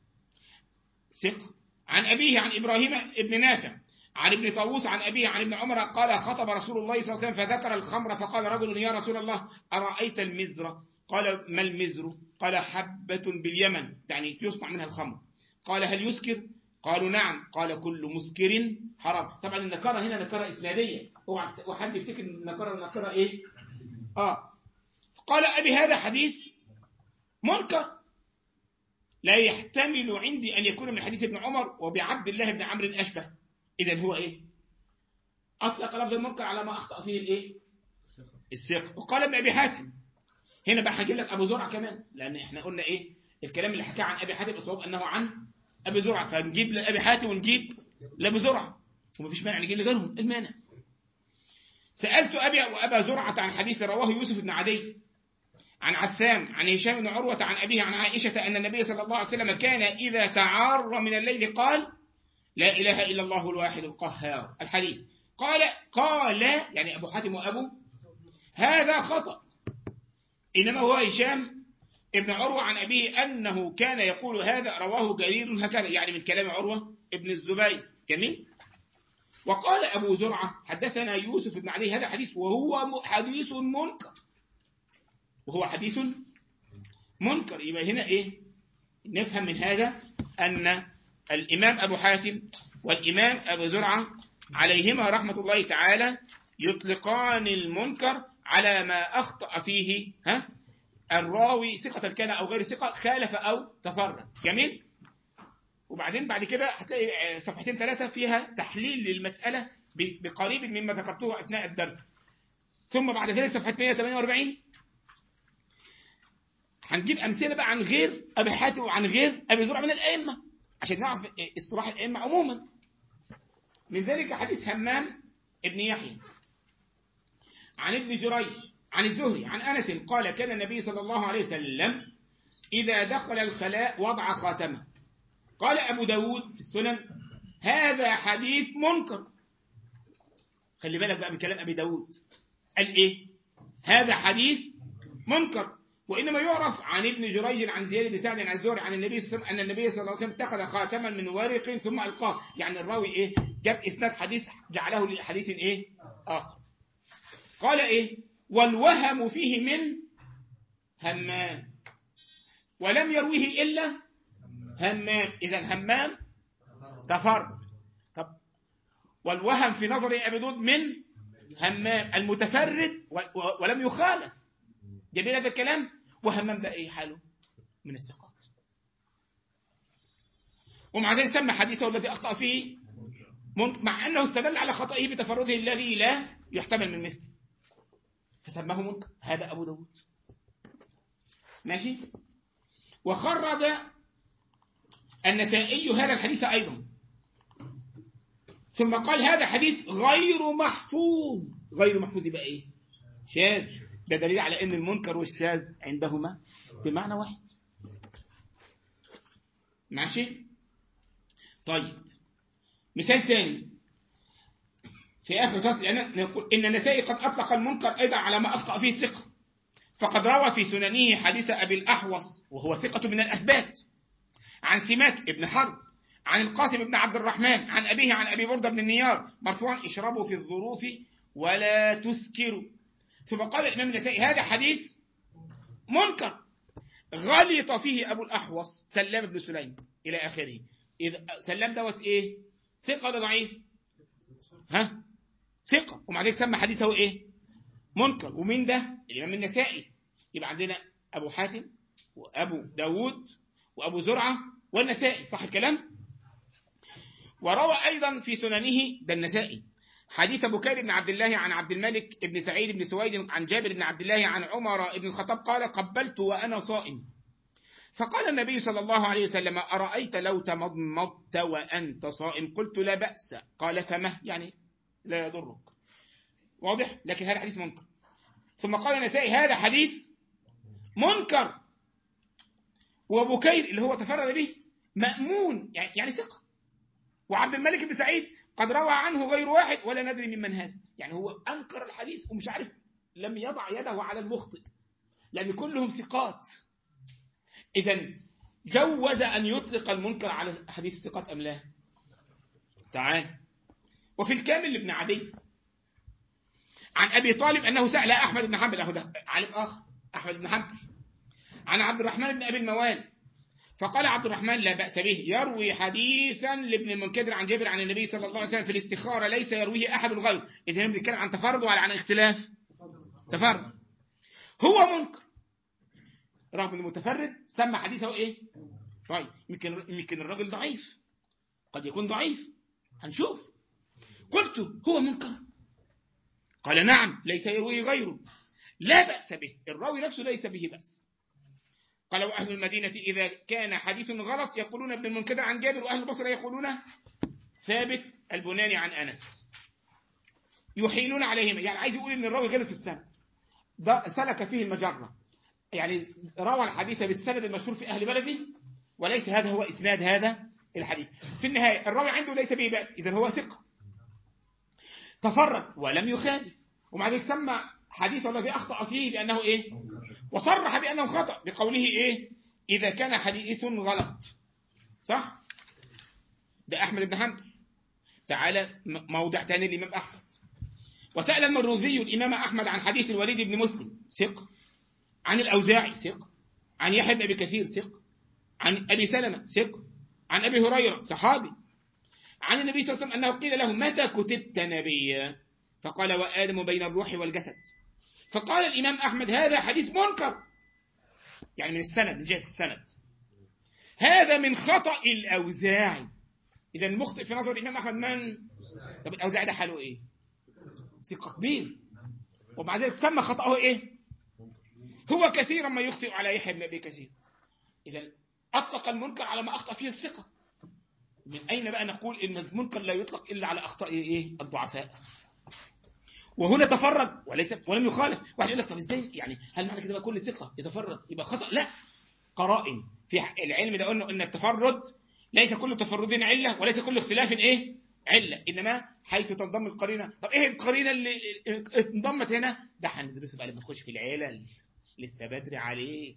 ثقة عن أبيه عن إبراهيم ابن نافع عن ابن طاووس عن أبيه عن ابن عمر قال خطب رسول الله صلى الله عليه وسلم فذكر الخمر فقال رجل يا رسول الله أرأيت المزر؟ قال ما المزر؟ قال حبة باليمن يعني يصنع منها الخمر. قال هل يسكر؟ قالوا نعم. قال كل مسكر حرام. طبعا النكرة هنا نكرة إسنادية، وحد يفتكر النكرة النكرة إيه؟ آه قال أبي هذا حديث منكر لا يحتمل عندي أن يكون من حديث ابن عمر وبعبد الله بن عمرو أشبه. إذن هو إيه؟ أطلق لفظ المنكر على ما أخطأ فيه الإيه؟ الثقة. وقال ابن أبي حاتم هنا بقى هجيب لك أبو زرعة كمان، لأن إحنا قلنا إيه؟ الكلام اللي حكاه عن أبي حاتم الصواب أنه عن أبي زرعة، فنجيب لأبي حاتم ونجيب لأبو زرعة ومفيش مانع نجيب لغيرهم، المانع. سألت أبي وأبا زرعة عن حديث رواه يوسف بن عدي عن عثام عن هشام بن عروة عن أبيه عن عائشة أن النبي صلى الله عليه وسلم كان إذا تعار من الليل قال لا إله إلا الله الواحد القهار الحديث. قال قال يعني أبو حاتم وأبو هذا خطأ، إنما هو هشام ابن عروة عن أبيه أنه كان يقول هذا، رواه جرير هكذا يعني من كلام عروة ابن الزبير. جميل. وقال أبو زرعة حدثنا يوسف بن علي هذا حديث وهو حديث منكر، وهو حديث منكر. يبقى هنا إيه نفهم من هذا أن الإمام أبو حاتم والإمام أبو زرعة عليهما رحمة الله تعالى يطلقان المنكر على ما أخطأ فيه ها الراوي ثقة كان أو غير ثقة، خالف أو تفرد. جميل. وبعدين بعد كده هتلاقي صفحتين ثلاثة فيها تحليل للمسألة بقريب مما ذكرته أثناء الدرس. ثم بعد ذلك صفحة مئة وثمانية وأربعين هنجيب أمثلة بقى عن غير أبي حاتم وعن غير أبي زرعة من الأئمة عشان نعرف اصطلاح الأئمة عموما. من ذلك حديث همام ابن يحيى عن ابن جريج عن الزهري عن أنس قال كان النبي صلى الله عليه وسلم إذا دخل الخلاء وضع خاتمه. قال أبو داود في السنن هذا حديث منكر. خلي بالك بقى من كلام أبي داود، قال إيه؟ هذا حديث منكر. وإنما يعرف عن ابن جريج عن زياد بن سعد عن الزهري عن النبي صلى الله عليه وسلم أن النبي صلى الله عليه وسلم اتخذ خاتما من ورق ثم ألقاه. يعني الراوي إيه؟ جاب إسناد حديث جعله لحديث إيه؟ آخر. قال إيه؟ والوهم فيه من همام ولم يرويه إلا همام. إذن همام تفرد. طب والوهم في نظر أبي داود من همام المتفرد ولم يخالف. جميل هذا الكلام. وهمام ده ايه حاله؟ من الثقات. ومع ذلك سمى حديثه الذي اخطا فيه منكر، مع انه استدل على خطئه بتفرده الذي لا يحتمل من مثله فسماه منكر. هذا ابو داود. ماشي. وخرج النسائي هذا الحديث ايضا ثم قال هذا حديث غير محفوظ. غير محفوظ يبقى ايه؟ شاذ. ده دليل على ان المنكر والشاذ عندهما بمعنى واحد. ماشي. طيب مثال ثاني في اخر صوت نقول ان النسائي قد اطلق المنكر ايضا على ما اخطا فيه الثقه، فقد روى في سننه حديث ابي الاحوص وهو ثقه من الاثبات عن سماك ابن حرب عن القاسم بن عبد الرحمن عن ابيه عن ابي برده بن النيار مرفوعا اشربوا في الظروف ولا تسكروا. ثم قال الإمام النسائي هذا حديث منكر غلط فيه أبو الأحوص سلام بن سليم إلى آخره. إذا سلام دوت إيه؟ ثقة ولا ضعيف؟ ها؟ ثقة. ومع ذلك سمى حديثه إيه؟ منكر. ومين ده؟ الإمام النسائي. يبقى عندنا أبو حاتم وأبو داود وأبو زرعة والنسائي، صح الكلام؟ وروى أيضا في سننه ده النسائي حديث بكير بن عبد الله عن عبد الملك بن سعيد بن سويد عن جابر بن عبد الله عن عمر بن الخطاب قال قبلت وأنا صائم، فقال النبي صلى الله عليه وسلم أرأيت لو تمضمضت وأنت صائم؟ قلت لا بأس. قال فما يعني لا يضرك. واضح؟ لكن هذا حديث منكر. ثم قال النسائي هذا حديث منكر، وبكير اللي هو تفرد به مأمون يعني, يعني ثقة، وعبد الملك بن سعيد قد روى عنه غير واحد ولا ندري ممن هذا. يعني هو أنكر الحديث ومش عارف، لم يضع يده على المخطئ لأن كلهم ثقات. إذن جوز أن يطلق المنكر على حديث الثقات أم لا؟ تعال. وفي الكامل لابن عدي عن أبي طالب أنه سأل أحمد بن حنبل، أهو عالم آخر أحمد بن حنبل، عن عبد الرحمن بن أبي الموال، فقال عبد الرحمن لا بأس به، يروي حديثا لابن المنكدر عن جابر عن النبي صلى الله عليه وسلم في الاستخارة ليس يرويه أحد غيره. إذا بنتكلم عن تفرد ولا عن اختلاف؟ تفرد. هو منكر رغم انه متفرد، سمى حديثه ايه؟ طيب يمكن يمكن الراجل ضعيف، قد يكون ضعيف، هنشوف. قلت هو منكر؟ قال نعم ليس يرويه غيره، لا بأس به، الراوي نفسه ليس به بأس. قال وأهل المدينة إذا كان حديث غلط يقولون ابن المنكدر عن جابر، وأهل البصرة يقولون ثابت البناني عن أنس، يحيلون عليهما. يعني عايز يقول إن الراوي غلط في السند، ده سلك فيه المجرة، يعني روى الحديث بالسند المشهور في أهل بلده وليس هذا هو إسناد هذا الحديث. في النهاية الراوي عنده ليس به بأس، إذن هو ثقة تفرد ولم يخالف، ومع ذلك سمى حديثه الذي أخطأ فيه بأنه إيه؟ وصرح بأنه خطأ بقوله إيه؟ إذا كان حديث غلط، صح؟ ده أحمد بن حنبل. تعالى موضع ثاني الإمام أحمد. وسأل المروذي الإمام أحمد عن حديث الوليد بن مسلم ثقة، عن الأوزاعي ثقة، عن يحيى بن أبي كثير ثقة، عن أبي سلمة ثقة، عن أبي هريرة صحابي عن النبي صلى الله عليه وسلم أنه قيل له متى كتبت نبيا؟ فقال وآدم بين الروح والجسد. فقال الإمام أحمد هذا حديث منكر، يعني من السند، من جهة السند هذا من خطأ الأوزاعي. إذا المخطئ في نظر الإمام أحمد من؟ طب الأوزاعي ده حاله إيه؟ ثقة كبير، ومع ذلك سمى خطأه إيه؟ هو كثيرا ما يخطئ على يحيى بن أبي كثير. إذا أطلق المنكر على ما أخطأ فيه الثقة. من أين بقى نقول إن المنكر لا يطلق إلا على أخطاء إيه؟ الضعفاء. وهنا تفرد وليس ولم يخالف. واحد يقول لك طب إزاي يعني؟ هل معنى كده بقى كل ثقة يتفرد يبقى خطأ؟ لا، قرائن في العلم ده قلنا إن التفرد ليس كل تفرد علة وليس كل اختلاف إيه؟ علة، إنما حيث تنضم القرينة. طب إيه القرينة اللي انضمت هنا؟ ده هندرسه بقى لما نخش في العلل، لسه بدري عليك.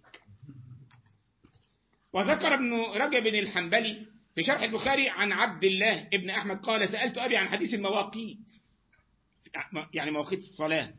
وذكر ابن رجب الحنبلي في شرح البخاري عن عبد الله ابن أحمد قال سألت أبي عن حديث المواقيت، يعني مواقيت الصلاة،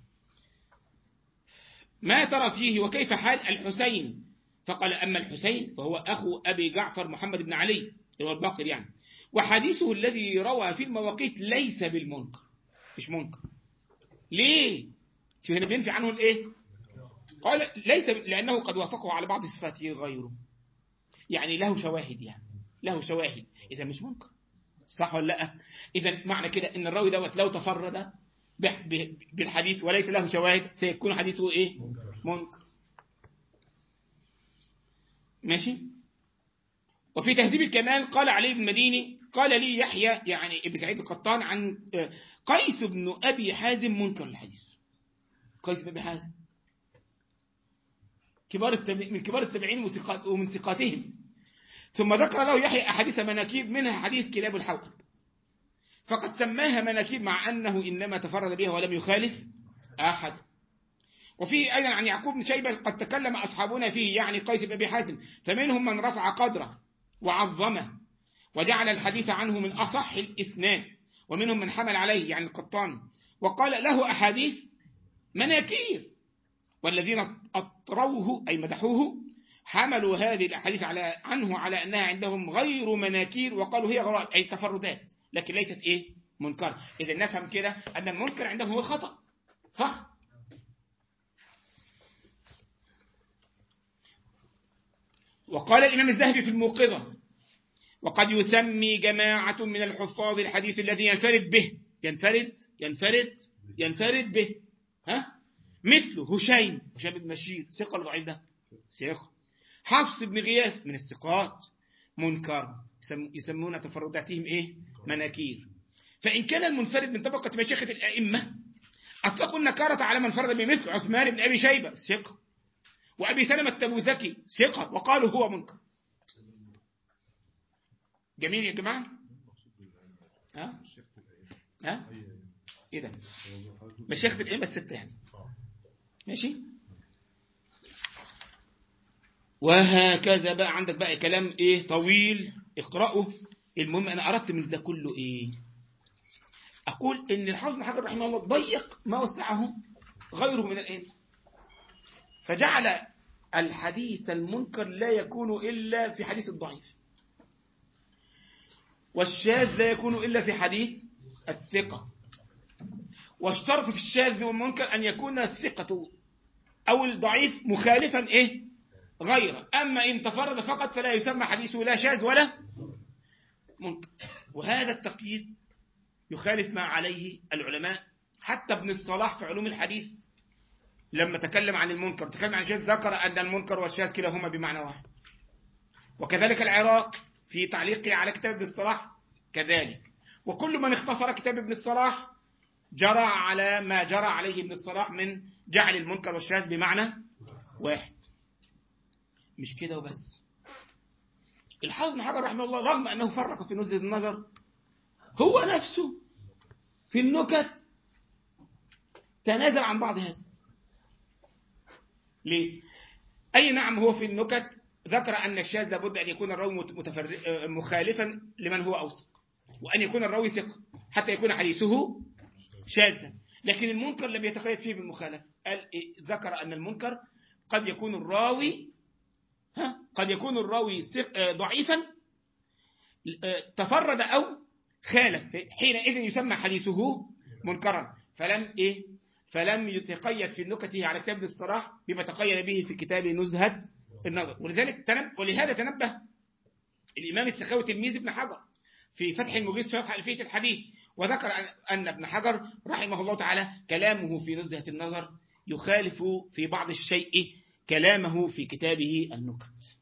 ما ترى فيه وكيف حال الحسين؟ فقال أما الحسين فهو أخو أبي جعفر محمد بن علي اللي هو الباقر يعني، وحديثه الذي روى في المواقيت ليس بالمنكر، مش منكر. ليه؟ شو هنا بينفي عنه الإيه؟ قال ليس لأنه قد وافقه على بعض صفاته غيره، يعني له شواهد، يعني له شواهد، إذا مش منكر، صح ولا لا؟ إذا معنى كده إن الراوي دوت لو تفرد بالحديث وليس له شواهد سيكون حديثه إيه؟ منكر. ماشي. وفي تهذيب الكمال قال علي بن المديني قال لي يحيى يعني ابن سعيد القطان عن قيس بن أبي حازم منكر الحديث. قيس بن أبي حازم كبار التابع من كبار التابعين ومن ثقاتهم. ثم ذكر له يحيى أحاديث مناكير منها حديث كلاب الحوض، فقد سماها مناكير مع أنه إنما تفرد بها ولم يخالف أحد. وفيه أيضا عن يعقوب بن شيبة قد تكلم أصحابنا فيه يعني قيس بن أبي حازم، فمنهم من رفع قدره وعظمه وجعل الحديث عنه من أصح الإسناد، ومنهم من حمل عليه يعني القطان وقال له أحاديث مناكير، والذين أطروه أي مدحوه حملوا هذه الأحاديث على عنه على أنها عندهم غير مناكير، وقالوا هي غرائب أي تفردات لكن ليست إيه؟ منكر. إذا نفهم كده أن المنكر عندهم هو خطأ، صح؟ وقال الإمام الذهبي في الموقظة: وقد يسمي جماعة من الحفاظ الحديث الذي ينفرد به ينفرد ينفرد ينفرد به ها مثله هشيم هشيم بن بشير، ثقة ولا ضعيف؟ ده ثقة. حفص بن غياث من الثقات، منكر، يسمون تفرداتهم ايه؟ مناكير. فإن كان المنفرد من طبقة مشايخة الأئمة أطلقوا النكارة على من فرد بمثل عثمان بن أبي شيبة، ثقة، وأبي سلمة التبوذكي، ثقة، وقالوا هو منكر. جميل يا جماعة؟ ها؟ ها؟ إيه ده؟ مشايخة الأئمة الستة يعني. ماشي؟ وهكذا بقى عندك بقى كلام إيه طويل اقرأه. المهم أنا أردت من ده كله إيه؟ أقول إن الحافظ بن حجر رحمه الله ضيق ما وسعه غيره من الأئمة، فجعل الحديث المنكر لا يكون إلا في حديث الضعيف، والشاذ لا يكون إلا في حديث الثقة، واشترط في الشاذ والمنكر أن يكون الثقة أو الضعيف مخالفا إيه؟ غيره. أما إن تفرد فقط فلا يسمى حديثه لا شاذ ولا منكر. وهذا التقييد يخالف ما عليه العلماء. حتى ابن الصلاح في علوم الحديث لما تكلم عن المنكر تكلم عن الشاذ ذكر أن المنكر والشاذ كلاهما بمعنى واحد. وكذلك العراق في تعليقه على كتاب ابن الصلاح كذلك. وكل من اختصر كتاب ابن الصلاح جرى على ما جرى عليه ابن الصلاح من جعل المنكر والشاذ بمعنى واحد. مش كده وبس، الحافظ بن حجر رحمه الله رغم أنه فرق في نزهة النظر هو نفسه في النكت تنازل عن بعض هذا. ليه؟ أي نعم، هو في النكت ذكر أن الشاذ لابد أن يكون الراوي مخالفا لمن هو أوثق، وأن يكون الراوي ثقة حتى يكون حديثه شاذا. لكن المنكر لم يتقيد فيه بالمخالفة. قال إيه؟ ذكر أن المنكر قد يكون الراوي ها قد يكون الراوي ضعيفا تفرد أو خالف، حينئذ يسمى حديثه منكرا. فلم إيه فلم يتقيد في النكته على كتاب الصلاح بما تقيد به في كتاب نزهة النظر. ولذلك تنب ولهذا تنبه الإمام السخاوي تلميذ ابن حجر في فتح المغيث في ألفية الحديث، وذكر أن ابن حجر رحمه الله تعالى كلامه في نزهة النظر يخالف في بعض الشيء كلامه في كتابه النكت.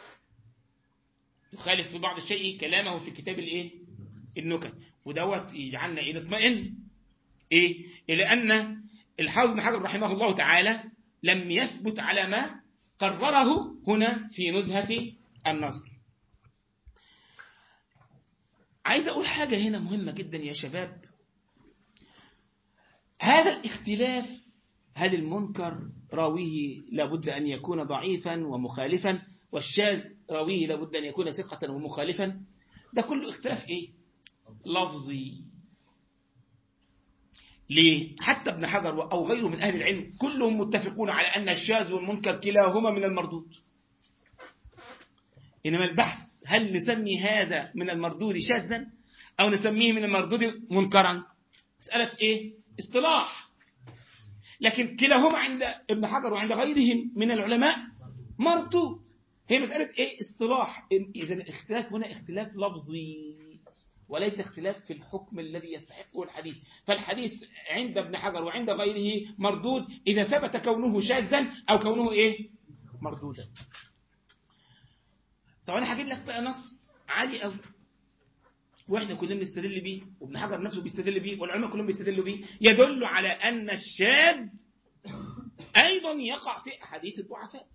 يخالف في بعض الشيء كلامه في كتاب الايه النكت. ودوت يجعلنا ايه نطمئن ايه الى ان الحافظ بن حجر رحمه الله تعالى لم يثبت على ما قرره هنا في نزهة النظر. عايز اقول حاجة هنا مهمة جدا يا شباب. هذا الاختلاف، هل المنكر راويه لابد أن يكون ضعيفا ومخالفا، والشاذ راويه لابد أن يكون ثقة ومخالفا، ده كله اختلاف إيه؟ لفظي. ليه؟ حتى ابن حجر أو غيره من أهل العلم كلهم متفقون على أن الشاذ والمنكر كلاهما من المردود. إنما البحث هل نسمي هذا من المردود شاذا أو نسميه من المردود منكرا؟ مسألة إيه؟ اصطلاح. لكن كلاهما عند ابن حجر وعند غيرهم من العلماء مردود. هي مسألة إيه؟ اصطلاح. إذن الاختلاف هنا اختلاف لفظي وليس اختلاف في الحكم الذي يستحقه الحديث. فالحديث عند ابن حجر وعند غيره مردود إذا ثبت كونه شاذا أو كونه إيه؟ مردودا. طب أنا هجيب لك بقى نص عالي قوي واحنا كلنا بنستدل بيه، وابن حجر نفسه بيستدل بيه، والعلماء كلهم بيستدلوا بيه، يدل على أن الشاذ أيضا يقع في أحاديث الضعفاء.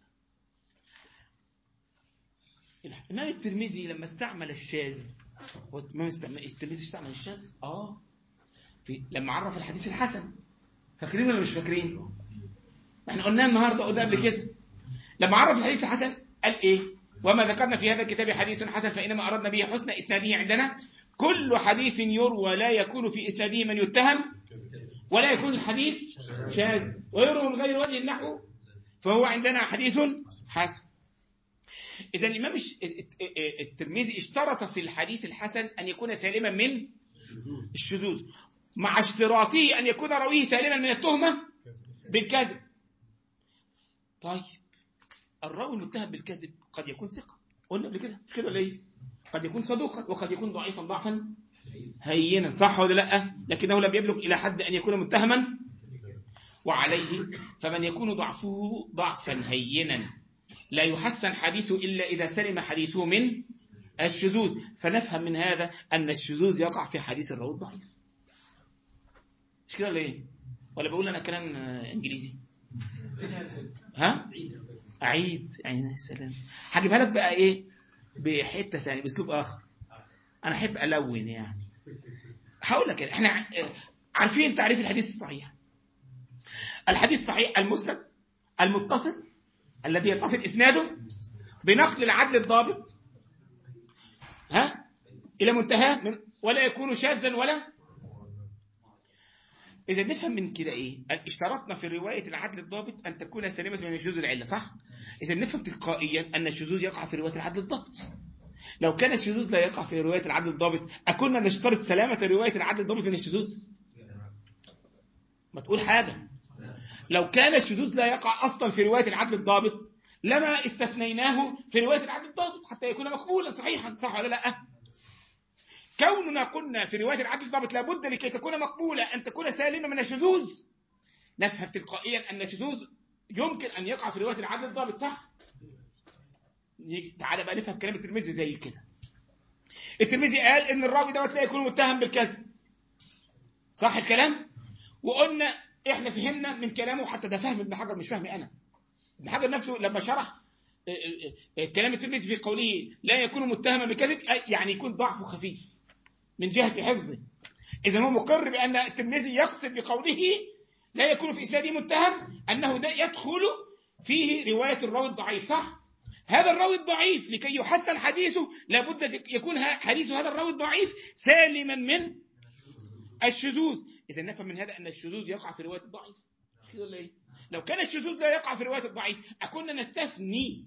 الإمام الترمذي لما استعمل الشاذ، الترمذي استعمل الشاذ آه في لما عرف الحديث الحسن. فاكرين ولا مش فاكرين؟ احنا قلنا النهارده قلنا قبل كده لما عرف الحديث الحسن قال إيه؟ وما ذكرنا في هذا الكتاب حديث حسن فإنما أردنا به حسن إسناده عندنا. كل حديث يروى لا يكون في إسناده من يتهم ولا يكون الحديث شاذ ويروى من غير وجه النحو فهو عندنا حديث حسن. إذا الإمام الترمذي اشترط في الحديث الحسن أن يكون سالما من الشذوذ مع اشتراطه أن يكون راويه سالما من التهمة بالكذب. طيب الراوي المتهم بالكذب قد يكون ثقة، قلنا قبل كده مش كده ولا ايه؟ قد يكون صدوقا وقد يكون ضعيفا ضعفا هينا، صح ولا لا؟ لكنه لم يبلغ الى حد ان يكون متهما. وعليه فمن يكون ضعفه ضعفا هينا لا يحسن حديثه الا اذا سلم حديثه من الشذوذ. فنفهم من هذا ان الشذوذ يقع في حديث الراوي الضعيف. مش كده ولا ايه؟ ولا بقول انا كلام انجليزي؟ ها؟ اعيد يعني سلام. هجيبها لك بقى ايه بحته ثانيه باسلوب اخر. انا احب الون يعني. هقول لك احنا عارفين تعريف الحديث الصحيح. الحديث الصحيح المسند المتصل الذي يتصل اسناده بنقل العدل الضابط ها الى منتهى من ولا يكون شاذا ولا. إذا نفهم من كده إيه؟ اشترطنا في رواية العدل الضابط أن تكون سليمة من الشذوذ العلة، صح؟ إذا نفهم تلقائيا أن الشذوذ يقع في رواية العدل الضابط. لو كان الشذوذ لا يقع في رواية العدل الضابط أكنا نشترط سلامة رواية العدل الضابط من الشذوذ؟ ما تقول حاجة. لو كان الشذوذ لا يقع أصلا في رواية العدل الضابط لما استثنيناه في رواية العدل الضابط حتى يكون مقبولا صحيحا، صح ولا لا؟ كوننا قلنا في رواية العدل الضابط لابد لكي تكون مقبولة أن تكون سالمة من الشذوذ، نفهم تلقائيا أن الشذوذ يمكن أن يقع في رواية العدل الضابط، صح؟ تعال بقى نفهم كلام الترمذي زي كده. الترمذي قال إن الراوي دوت لا يكون متهم بالكذب، صح الكلام؟ وقلنا إحنا فهمنا من كلامه، حتى ده فهم ابن حجر مش فهمي أنا. ابن حجر نفسه لما شرح كلام الترمذي في قوله لا يكون متهما بالكذب يعني يكون ضعفه خفيف من جهة حفظه. إذا هو مقر بأن الترمذي يقصد بقوله لا يكون في إسناده متهم أنه ده يدخل فيه رواية الراوي الضعيف، صح؟ هذا الراوي الضعيف لكي يحسن حديثه لابد يكون حديث هذا الراوي الضعيف سالما من الشذوذ. إذا نفهم من هذا أن الشذوذ يقع في رواية الضعيف. مش كده ولا إيه؟ لو كان الشذوذ لا يقع في رواية الضعيف أكنا نستثني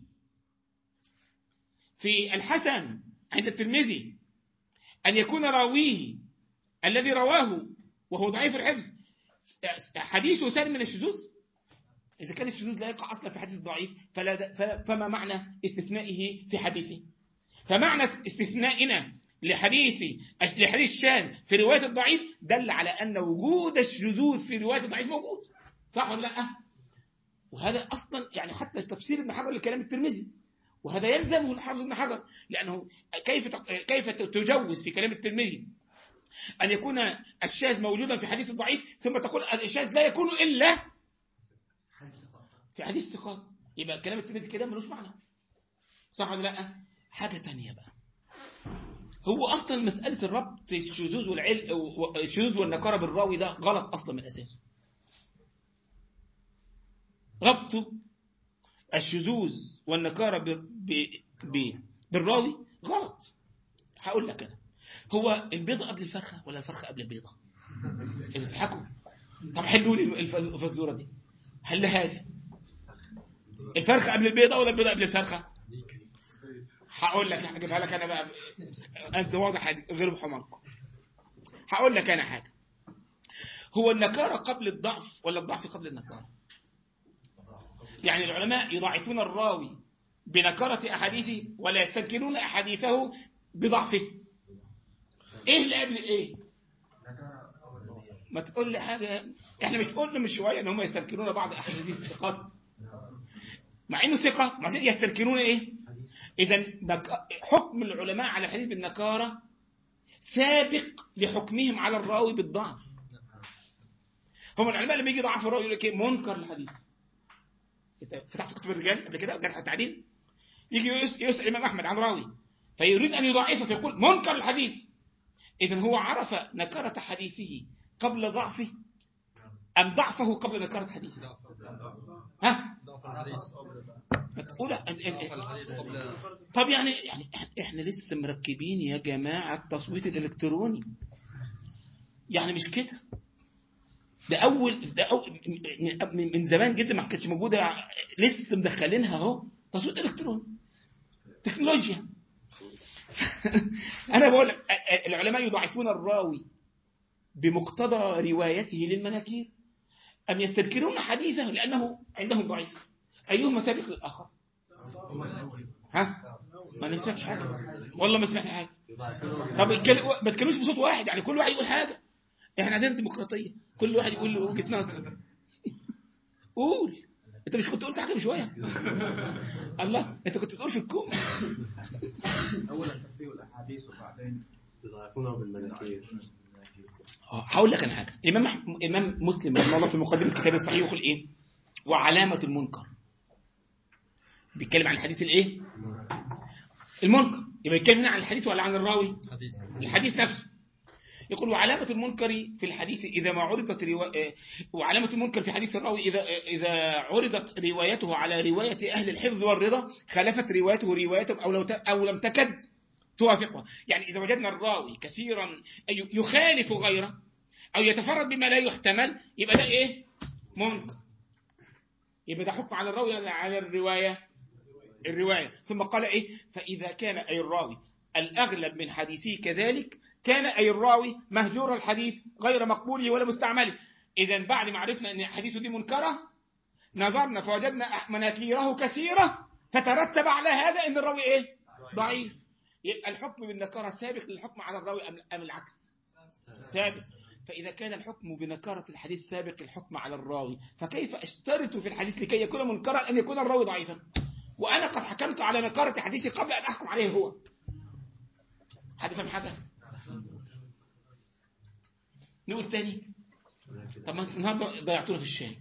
في الحسن عند الترمذي أن يكون راويه الذي رواه وهو ضعيف الحفظ حديثه سالم من الشذوذ. إذا كان الشذوذ لا يقع أصلا في حديث ضعيف فلا فما معنى استثنائه في حديثه؟ فمعنى استثنائنا لحديث لحديث الشاذ في رواية الضعيف دل على أن وجود الشذوذ في رواية الضعيف موجود، صح ولا لا؟ وهذا أصلا يعني حتى تفسير ابن حجر لكلام الترمذي، وهذا يلزمه الحافظ ابن حجر، لأنه كيف كيف تجوز في كلام الترمذي أن يكون الشاذ موجودا في حديث الضعيف ثم تقول الشاذ لا يكون إلا في حديث ثقات؟ يبقى كلام الترمذي كده ملوش معنى، صح ولا لا؟ حاجة تانية بقى، هو أصلا مسألة الربط الشذوذ والعل الشذوذ والنكارة بالراوي ده غلط أصلا من أساسه. ربط الشذوذ والنكارة ب... ب... ب... بالراوي غلط. هقول لك أنا، هو البيضة قبل الفرخة ولا الفرخة قبل البيضة؟ اضحكوا. طب حلوا لي الفزورة دي، حلها لي. الفرخة قبل البيضة ولا البيضة قبل الفرخة؟ هقول لك هجيبها لك أنا بقى، أنت واضح غير بحماركم. هقول لك أنا حاجة، هو النكارة قبل الضعف ولا الضعف قبل النكارة؟ يعني العلماء يضاعفون الراوي بنكارة أحاديثه ولا يستنكرون أحاديثه بضعفه؟ إيه اللي قبل إيه؟ ما تقول لي حاجة. إحنا مش قلنا من شوية إن هم يستنكرون بعض أحاديث الثقات مع إنه ثقة، مع ذلك يستنكرون إيه؟ إذا حكم العلماء على الحديث بالنكارة سابق لحكمهم على الراوي بالضعف. هم العلماء لما يجي يضعفوا الراوي يقول لك إيه؟ منكر الحديث. فتحت كتب الرجال قبل كده جرح التعديل، يجي يسأل الإمام أحمد عن راوي فيريد أن يضعفه فيقول منكر الحديث. إذن هو عرف نكارة حديثه قبل ضعفه أم ضعفه قبل نكارة حديثه؟ ها؟ تقول طب يعني يعني إحنا لسه مركبين يا جماعة التصويت الإلكتروني، يعني مش كده. ده أول ده أول من زمان جدا ما كانتش موجودة، لسه مدخلينها أهو تصويت إلكتروني، تكنولوجيا. أنا بقول لك العلماء يضعفون الراوي بمقتضى روايته للمناكير أم يستذكرون حديثه لأنه عندهم ضعيف؟ أيهما سابق للآخر؟ ها ما نسمعش حاجه والله ما سمعت حاجه. طب ما تكلموش بصوت واحد، يعني كل واحد يقول حاجه. احنا عندنا ديمقراطيه، كل واحد يقول وجهه نظر. قول. انت مش كنت قلت حاجه من شويه؟ الله، انت كنت بتقول في الكون اولا تفسير الاحاديث وبعدين يضعفونها بالمناكير. اه هقول لك انا حاجه. الامام امام مسلم رحمه الله في مقدمه كتابه الصحيح يقول ايه؟ وعلامه المنكر. بيتكلم عن الحديث الايه؟ المنكر. يبقى يتكلم هنا عن الحديث ولا عن الراوي؟ الحديث نفسه. يقول وعلامة المنكر في الحديث إذا ما عرضت روا... وعلامة المنكر في حديث الراوي إذا إذا عرضت روايته على رواية أهل الحفظ والرضا خالفت روايته روايتهم أو لو ت... أو لم تكد توافقها. يعني إذا وجدنا الراوي كثيرا يخالف غيره أو يتفرد بما لا يحتمل، يبقى ده إيه؟ منكر. يبقى ده حكم على الراوي ولا على الرواية؟ الرواية. ثم قال إيه؟ فإذا كان أي الراوي الأغلب من حديثه كذلك كان أي الراوي مهجور الحديث غير مقبوله ولا مستعمله. إذن بعد ما عرفنا أن حديثه دي منكرة نظرنا فوجدنا مناكيره كثيرة، فترتب على هذا أن الراوي إيه؟ ضعيف. يبقى الحكم بالنكارة سابق للحكم على الراوي أم العكس؟ سابق. فإذا كان الحكم بنكارة الحديث سابق الحكم على الراوي، فكيف أشترط في الحديث لكي يكون منكرا أن يكون الراوي ضعيفا؟ وأنا قد حكمت على نكارة حديثي قبل أن أحكم عليه هو. حد فهم حاجة؟ نقول ثاني. طب ما النهارده ضيعتونا في الشاي.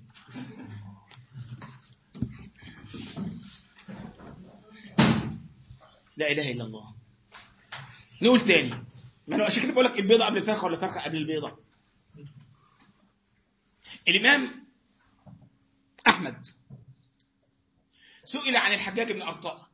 لا إله إلا الله. نقول ثاني. ما أنا عشان كده بقول لك البيضة قبل الفرخة ولا الفرخة قبل البيضة. الإمام أحمد سئل عن الحجاج بن أرطاء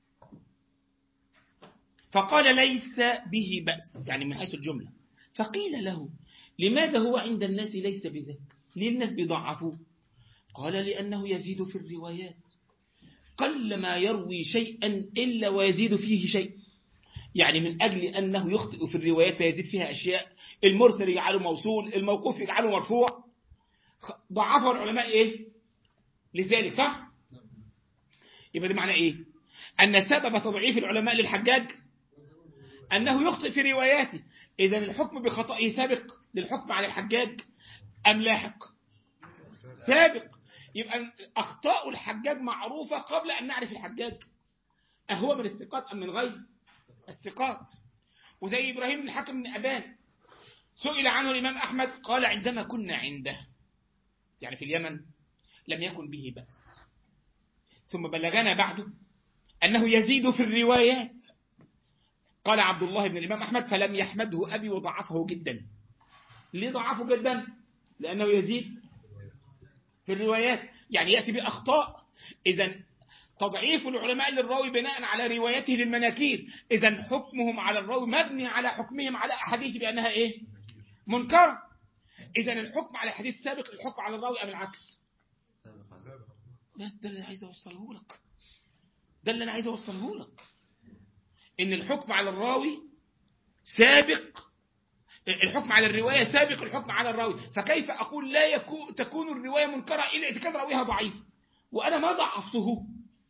فقال ليس به بأس، يعني من حيث الجملة. فقيل له لماذا هو عند الناس ليس بذاك؟ ليه الناس بيضعفوه؟ قال لأنه يزيد في الروايات، قل ما يروي شيئا إلا ويزيد فيه شيء. يعني من أجل أنه يخطئ في الروايات فيزيد فيها أشياء، المرسل يجعله موصول، الموقوف يجعله مرفوع. ضعفه العلماء إيه؟ لذلك صح؟ يبقى ده معنى إيه؟ أن سبب تضعيف العلماء للحجاج أنه يخطئ في رواياته. إذن الحكم بخطئه سابق للحكم على الحجاج أم لاحق؟ سابق. يبقى أخطاء الحجاج معروفة قبل أن نعرف الحجاج. أهو من الثقات أم من غير الثقات؟ وزي إبراهيم بن الحكم بن أبان سئل عنه الإمام أحمد قال عندما كنا عنده، يعني في اليمن، لم يكن به بأس، ثم بلغنا بعده أنه يزيد في الروايات. قال عبد الله بن الإمام أحمد فلم يحمده أبي وضعفه جدا. ليه ضعفه جدا؟ لأنه يزيد في الروايات، يعني يأتي بأخطاء. إذن تضعيف العلماء للراوي بناء على روايته للمناكير، إذن حكمهم على الراوي مبني على حكمهم على أحاديث بأنها إيه؟ منكر. إذن الحكم على الحديث سابق الحكم على الراوي أم العكس؟ بس ده اللي عايز أوصله لك، ده اللي أنا عايز أوصله لك، إن الحكم على الراوي سابق، الحكم على الرواية سابق الحكم على الراوي. فكيف أقول لا يكون تكون الرواية منكرة إلا إذا كان راويها ضعيف، وأنا ما ضعفته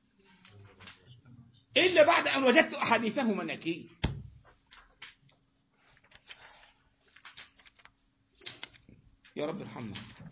إلا بعد أن وجدت أحاديثه مناكير. يا رب ارحمنا.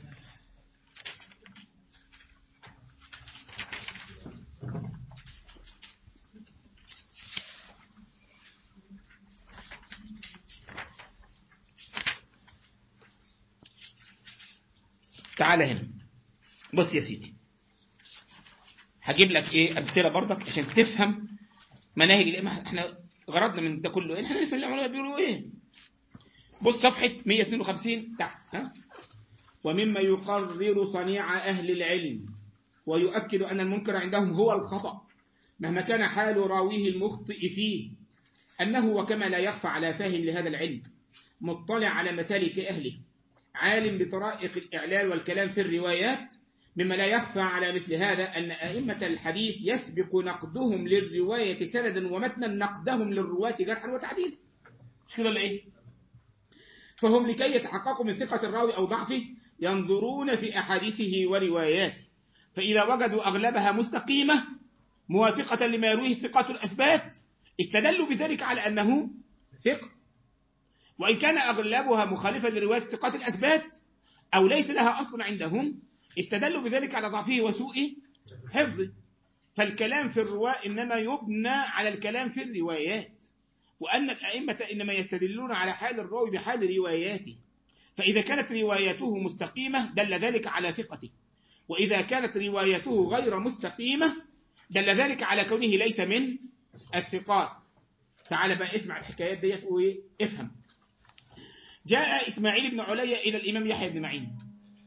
تعال هنا بص يا سيدي، هجيب لك ايه امثله برضك عشان تفهم مناهج الائمه. احنا غرضنا من ده كله احنا نفهم العلماء بيقولوا ايه. بص صفحه مئة واثنين وخمسين تحت، ها. ومما يقرر صنيع اهل العلم ويؤكد ان المنكر عندهم هو الخطأ مهما كان حال راويه المخطئ فيه، انه وكما لا يخفى على فاهم لهذا العلم مطلع على مسالك اهله عالم بطرائق الإعلال والكلام في الروايات، مما لا يخفى على مثل هذا أن أئمة الحديث يسبق نقدهم للرواية سندا ومتنا نقدهم للرواة جرحا وتعديلا. مش كده ولا إيه؟ فهم لكي يتحققوا من ثقة الراوي أو ضعفه ينظرون في أحاديثه ورواياته، فإذا وجدوا أغلبها مستقيمة موافقة لما يرويه الثقات الأثبات استدلوا بذلك على أنه ثقة، وإن كان أغلبها مخالفة لرواية الثقات الأثبات أو ليس لها أصل عندهم استدلوا بذلك على ضعفه وسوء حفظه. فالكلام في الرواة إنما يبنى على الكلام في الروايات، وأن الأئمة إنما يستدلون على حال الراوي بحال رواياته، فإذا كانت روايته مستقيمة دل ذلك على ثقته، وإذا كانت روايته غير مستقيمة دل ذلك على كونه ليس من الثقات. تعال بقى اسمع الحكايات ديت وافهم. جاء إسماعيل بن علي إلى الإمام يحيى بن معين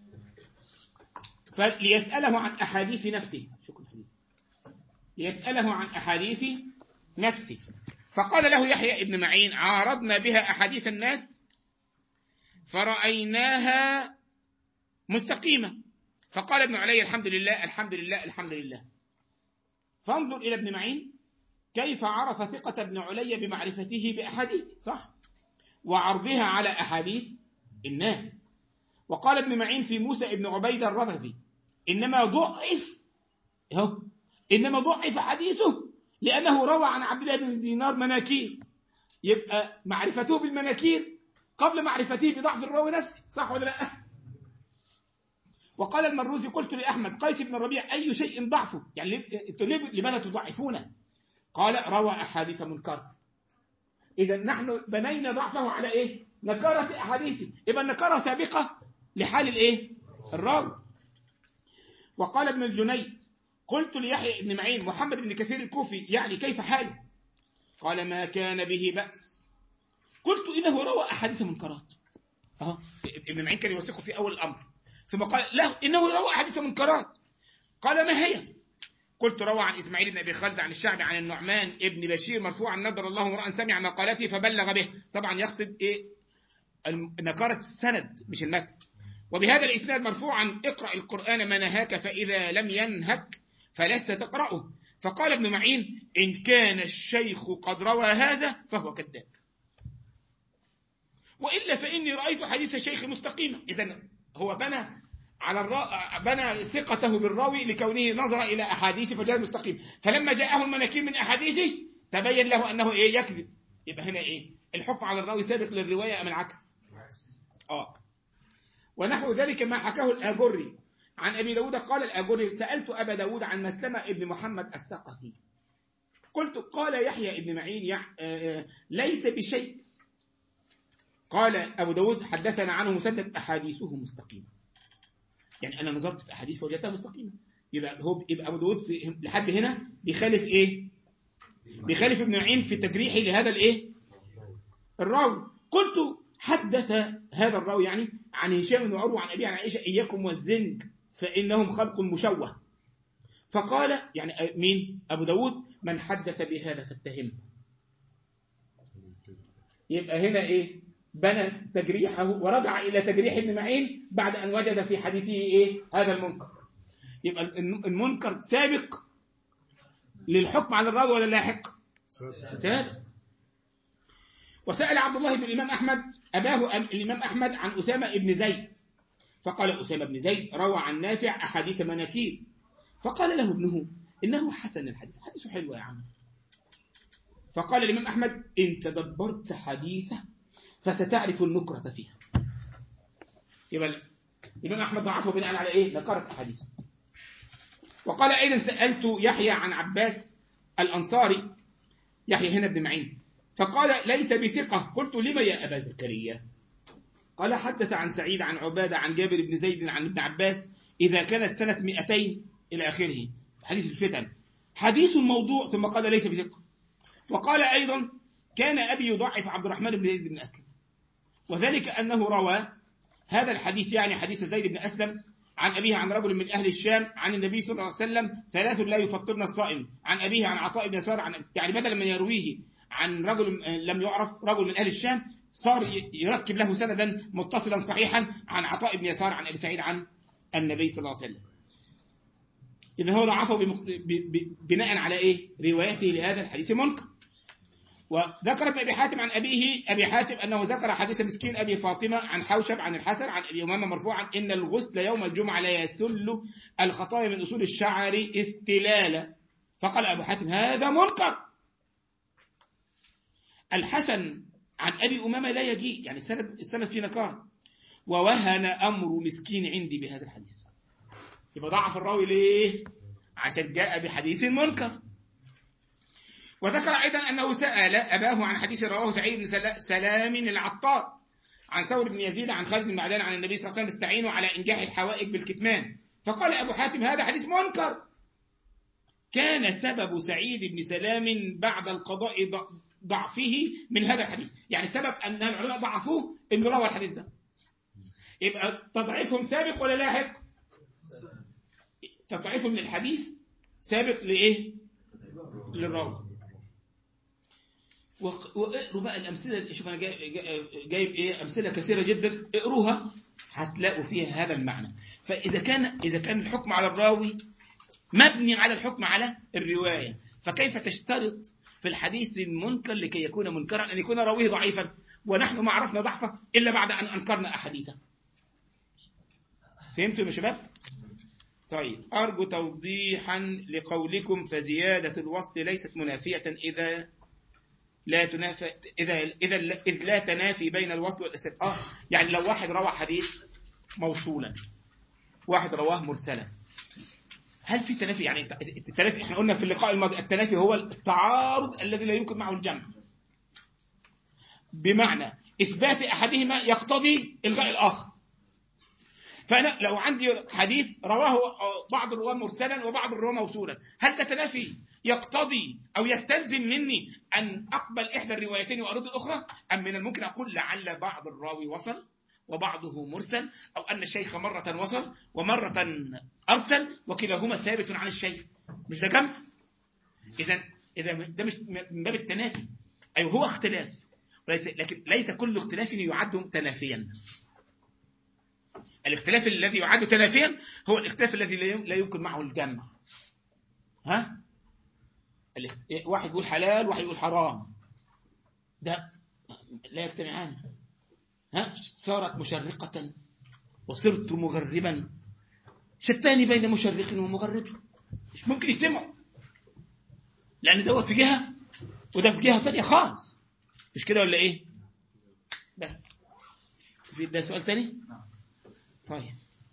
فليسأله عن أحاديث نفسه، شكرا حبيبي، ليسأله عن أحاديث نفسه، فقال له يحيى بن معين: عارضنا بها أحاديث الناس فرأيناها مستقيمة. فقال ابن علي: الحمد لله الحمد لله الحمد لله. فانظر إلى ابن معين كيف عرف ثقة ابن علي بمعرفته بأحاديث صح وعرضها على أحاديث الناس. وقال ابن معين في موسى ابن عبيد الربذي: إنما ضعف إنما ضعف حديثه لأنه روى عن عبد الله بن دينار مناكير. يبقى معرفته بالمناكير قبل معرفته بضعف الراوي نفسه، صح ولا لا؟ وقال المروزي: قلت لأحمد قيس بن الربيع: أي شيء ضعفه؟ يعني لماذا تضعفونه؟ قال: روى أحاديث منكرة. إذا نحن بنينا ضعفه على إيه؟ نكارة أحاديثه، يبقى النكارة سابقة لحال الإيه؟ الراوي. وقال ابن الجنيد: قلت ليحيى بن معين: محمد بن كثير الكوفي يعني كيف حاله؟ قال: ما كان به بأس. قلت: إنه روى أحاديث منكرات. أهو ابن معين كان يوثقه في أول الأمر، ثم قال له إنه روى أحاديث منكرات. قال: ما هي؟ قلت: روى عن إسماعيل بن أبي خالد عن الشعبي عن النعمان ابن بشير مرفوعا: نظر الله امرأ سمع مقالته فبلغ به. طبعا يقصد إيه؟ نكارة السند مش المتن. وبهذا الإسناد مرفوعا: اقرأ القرآن ما نهاك فإذا لم ينهك فلست تقرأه. فقال ابن معين: إن كان الشيخ قد روى هذا فهو كذاب، وإلا فإني رأيت حديث الشيخ مستقيما. إذن هو بنى على الرا... بنى ثقته بالراوي لكونه نظر إلى أحاديث فجاء مستقيم، فلما جاءه المناكير من أحاديثه تبين له أنه إيه؟ يكذب. يبقى هنا إيه؟ الحكم على الراوي سابق للرواية أم العكس؟ آه. ونحو ذلك ما حكاه الآجري عن أبي داود. قال الآجري: سألت أبا داود عن مسلمة ابن محمد الثقفي، قلت: قال يحيى ابن معين: يع... آه... ليس بشيء. قال أبو داود: حدثنا عنه مسدد أحاديثه مستقيمة. يعني أنا نظرت في أحاديث فوجدتها مستقيمة. يبقى هو يبقى أبو داود في لحد هنا بيخالف إيه؟ بيخالف ابن معين في تجريحه لهذا الإيه؟ الراوي. قلت: حدث هذا الراوي يعني عن هشام بن عروة عن أبي عن عائشة: إياكم والزنج فإنهم خلق مشوه. فقال يعني مين؟ أبو داود: من حدث بهذا فاتهم. يبقى هنا إيه؟ بنى تجريحه ورجع إلى تجريح ابن معين بعد أن وجد في حديثه إيه؟ هذا المنكر. يبقى المنكر سابق للحكم على الراوي ولا لاحق؟ سابق. وسأل عبد الله بن الإمام أحمد أباه الإمام أحمد عن أسامة بن زيد، فقال أسامة بن زيد روى عن نافع أحاديث مناكير. فقال له ابنه: إنه حسن الحديث، حديثه حلو يا عم. فقال الإمام أحمد: إن تدبرت حديثه فستعرف النكرة فيها. يبقى الإمام أحمد ضعفه بناء على إيه؟ نكرة أحاديث. وقال أيضا: سألت يحيى عن عباس الأنصاري، يحيى هنا بن معين، فقال: ليس بثقة. قلت: لما يا أبا زكريا؟ قال: حدث عن سعيد عن عبادة عن جابر بن زيد عن ابن عباس إذا كانت سنة مئتين إلى آخره، حديث الفتن، حديث موضوع. ثم قال: ليس بثقة. وقال أيضا: كان أبي يضعف عبد الرحمن بن زيد بن أسلم، وذلك أنه روى هذا الحديث يعني حديث زيد بن أسلم عن أبيه عن رجل من أهل الشام عن النبي صلى الله عليه وسلم: ثلاث لا يفطرن الصائم. عن أبيه عن عطاء بن يسار عن يعني بدل من يرويه عن رجل لم يعرف رجل من أهل الشام صار يركب له سندا متصلا صحيحا عن عطاء بن يسار عن أبي سعيد عن النبي صلى الله عليه وسلم. إذن هو ضعفه بناء على إيه؟ روايته لهذا الحديث منكر. وذكر ابن أبي حاتم عن أبيه أبي حاتم أنه ذكر حديث مسكين أبي فاطمة عن حوشب عن الحسن عن أبي أمامة مرفوعا: إن الغسل يوم الجمعة لا يسل الخطايا من أصول الشعر استلالا. فقال أبو حاتم هذا منكر. الحسن عن أبي أمامة لا يجيء، يعني السند السند فيه نكار. ووهن أمر مسكين عندي بهذا الحديث. يبقى ضعف الراوي ليه؟ عشان جاء بحديث منكر. وذكر أيضا أنه سأل أباه عن حديث رواه سعيد بن سلام العطار عن ثور بن يزيد عن خالد بن معدان عن النبي صلى الله عليه وسلم استعينوا على إنجاح الحوائج بالكتمان. فقال أبو حاتم هذا حديث منكر. كان سبب سعيد بن سلام بعد القضاء ضعفه من هذا الحديث، يعني سبب أن العلماء ضعفوه إن روى الحديث ده. يبقى تضعيفهم سابق ولا لاحق؟ تضعيفهم للحديث سابق لإيه؟ للراوي. واقروا بقى الأمثلة. شوف أنا جايب إيه أمثلة كثيرة جدا، اقروها هتلاقوا فيها هذا المعنى. فإذا كان إذا كان الحكم على الراوي مبني على الحكم على الرواية، فكيف تشترط في الحديث المنكر لكي يكون منكرا أن يكون راويه ضعيفا، ونحن ما عرفنا ضعفه إلا بعد أن أنكرنا أحاديثه؟ فهمتوا يا شباب؟ طيب، أرجو توضيحا لقولكم فزيادة الوصل ليست منافية إذا لا تنافي إذا إذا إذ لا تنافي بين الوصل والإرسال. آه يعني لو واحد روى حديث موصولا، واحد رواه مرسلا، هل في تنافي؟ يعني التنافي احنا قلنا في اللقاء الماضي التنافي هو التعارض الذي لا يمكن معه الجمع، بمعنى إثبات أحدهما يقتضي إلغاء الآخر. فأنا لو عندي حديث رواه بعض الرواة مرسلا وبعض الرواة موصولا، هل ده تنافي يقتضي أو يستلزم مني أن أقبل إحدى الروايتين وأرد الأخرى؟ أم من الممكن أقول لعل بعض الراوي وصل وبعضه مرسل، أو أن الشيخ مرة وصل ومرة أرسل وكلاهما ثابت عن الشيخ؟ مش ده جمع؟ إذا إذا ده مش من باب التنافي، أي هو اختلاف، وليس لكن ليس كل اختلاف يعد تنافيا. الاختلاف الذي يعد تنافيا هو الاختلاف الذي لا يمكن معه الجمع. ها؟ واحد يقول حلال وواحد يقول حرام، ده لا يجتمعان. ها؟ صارت مشرقة وصرت مغربا، شتان بين مشرق ومغرب، مش ممكن يجتمعوا، لأن دوت في جهة وده في جهة تانية خالص. مش كده ولا إيه؟ بس في ده سؤال تاني؟ طيب،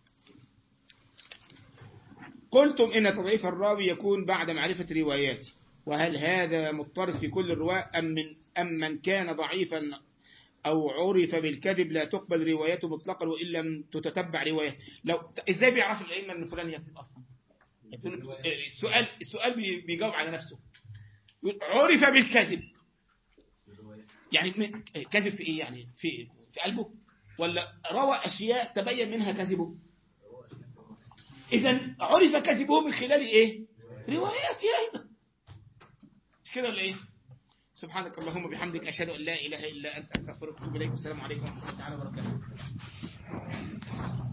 قلتم إن تضعيف الراوي يكون بعد معرفة رواياته، وهل هذا مضطرد في كل الرواة أم من أم من كان ضعيفا أو عرف بالكذب لا تقبل روايته مطلقا وإن لم تتتبع روايته؟ لو إزاي بيعرف الأئمة أن فلان يكذب أصلا؟ السؤال السؤال بيجاوب على نفسه. عرف بالكذب يعني كذب في إيه؟ يعني في في قلبه، ولا روى أشياء تبين منها كذبه؟ إذن عرف كذبه من خلال إيه؟ رواياته أيضا. مش كده ولا إيه؟ سبحانك اللهم وبحمدك أشهد أن لا إله إلا أنت أستغفرك وأتوب إليك. والسلام عليكم ورحمة الله تعالى وبركاته.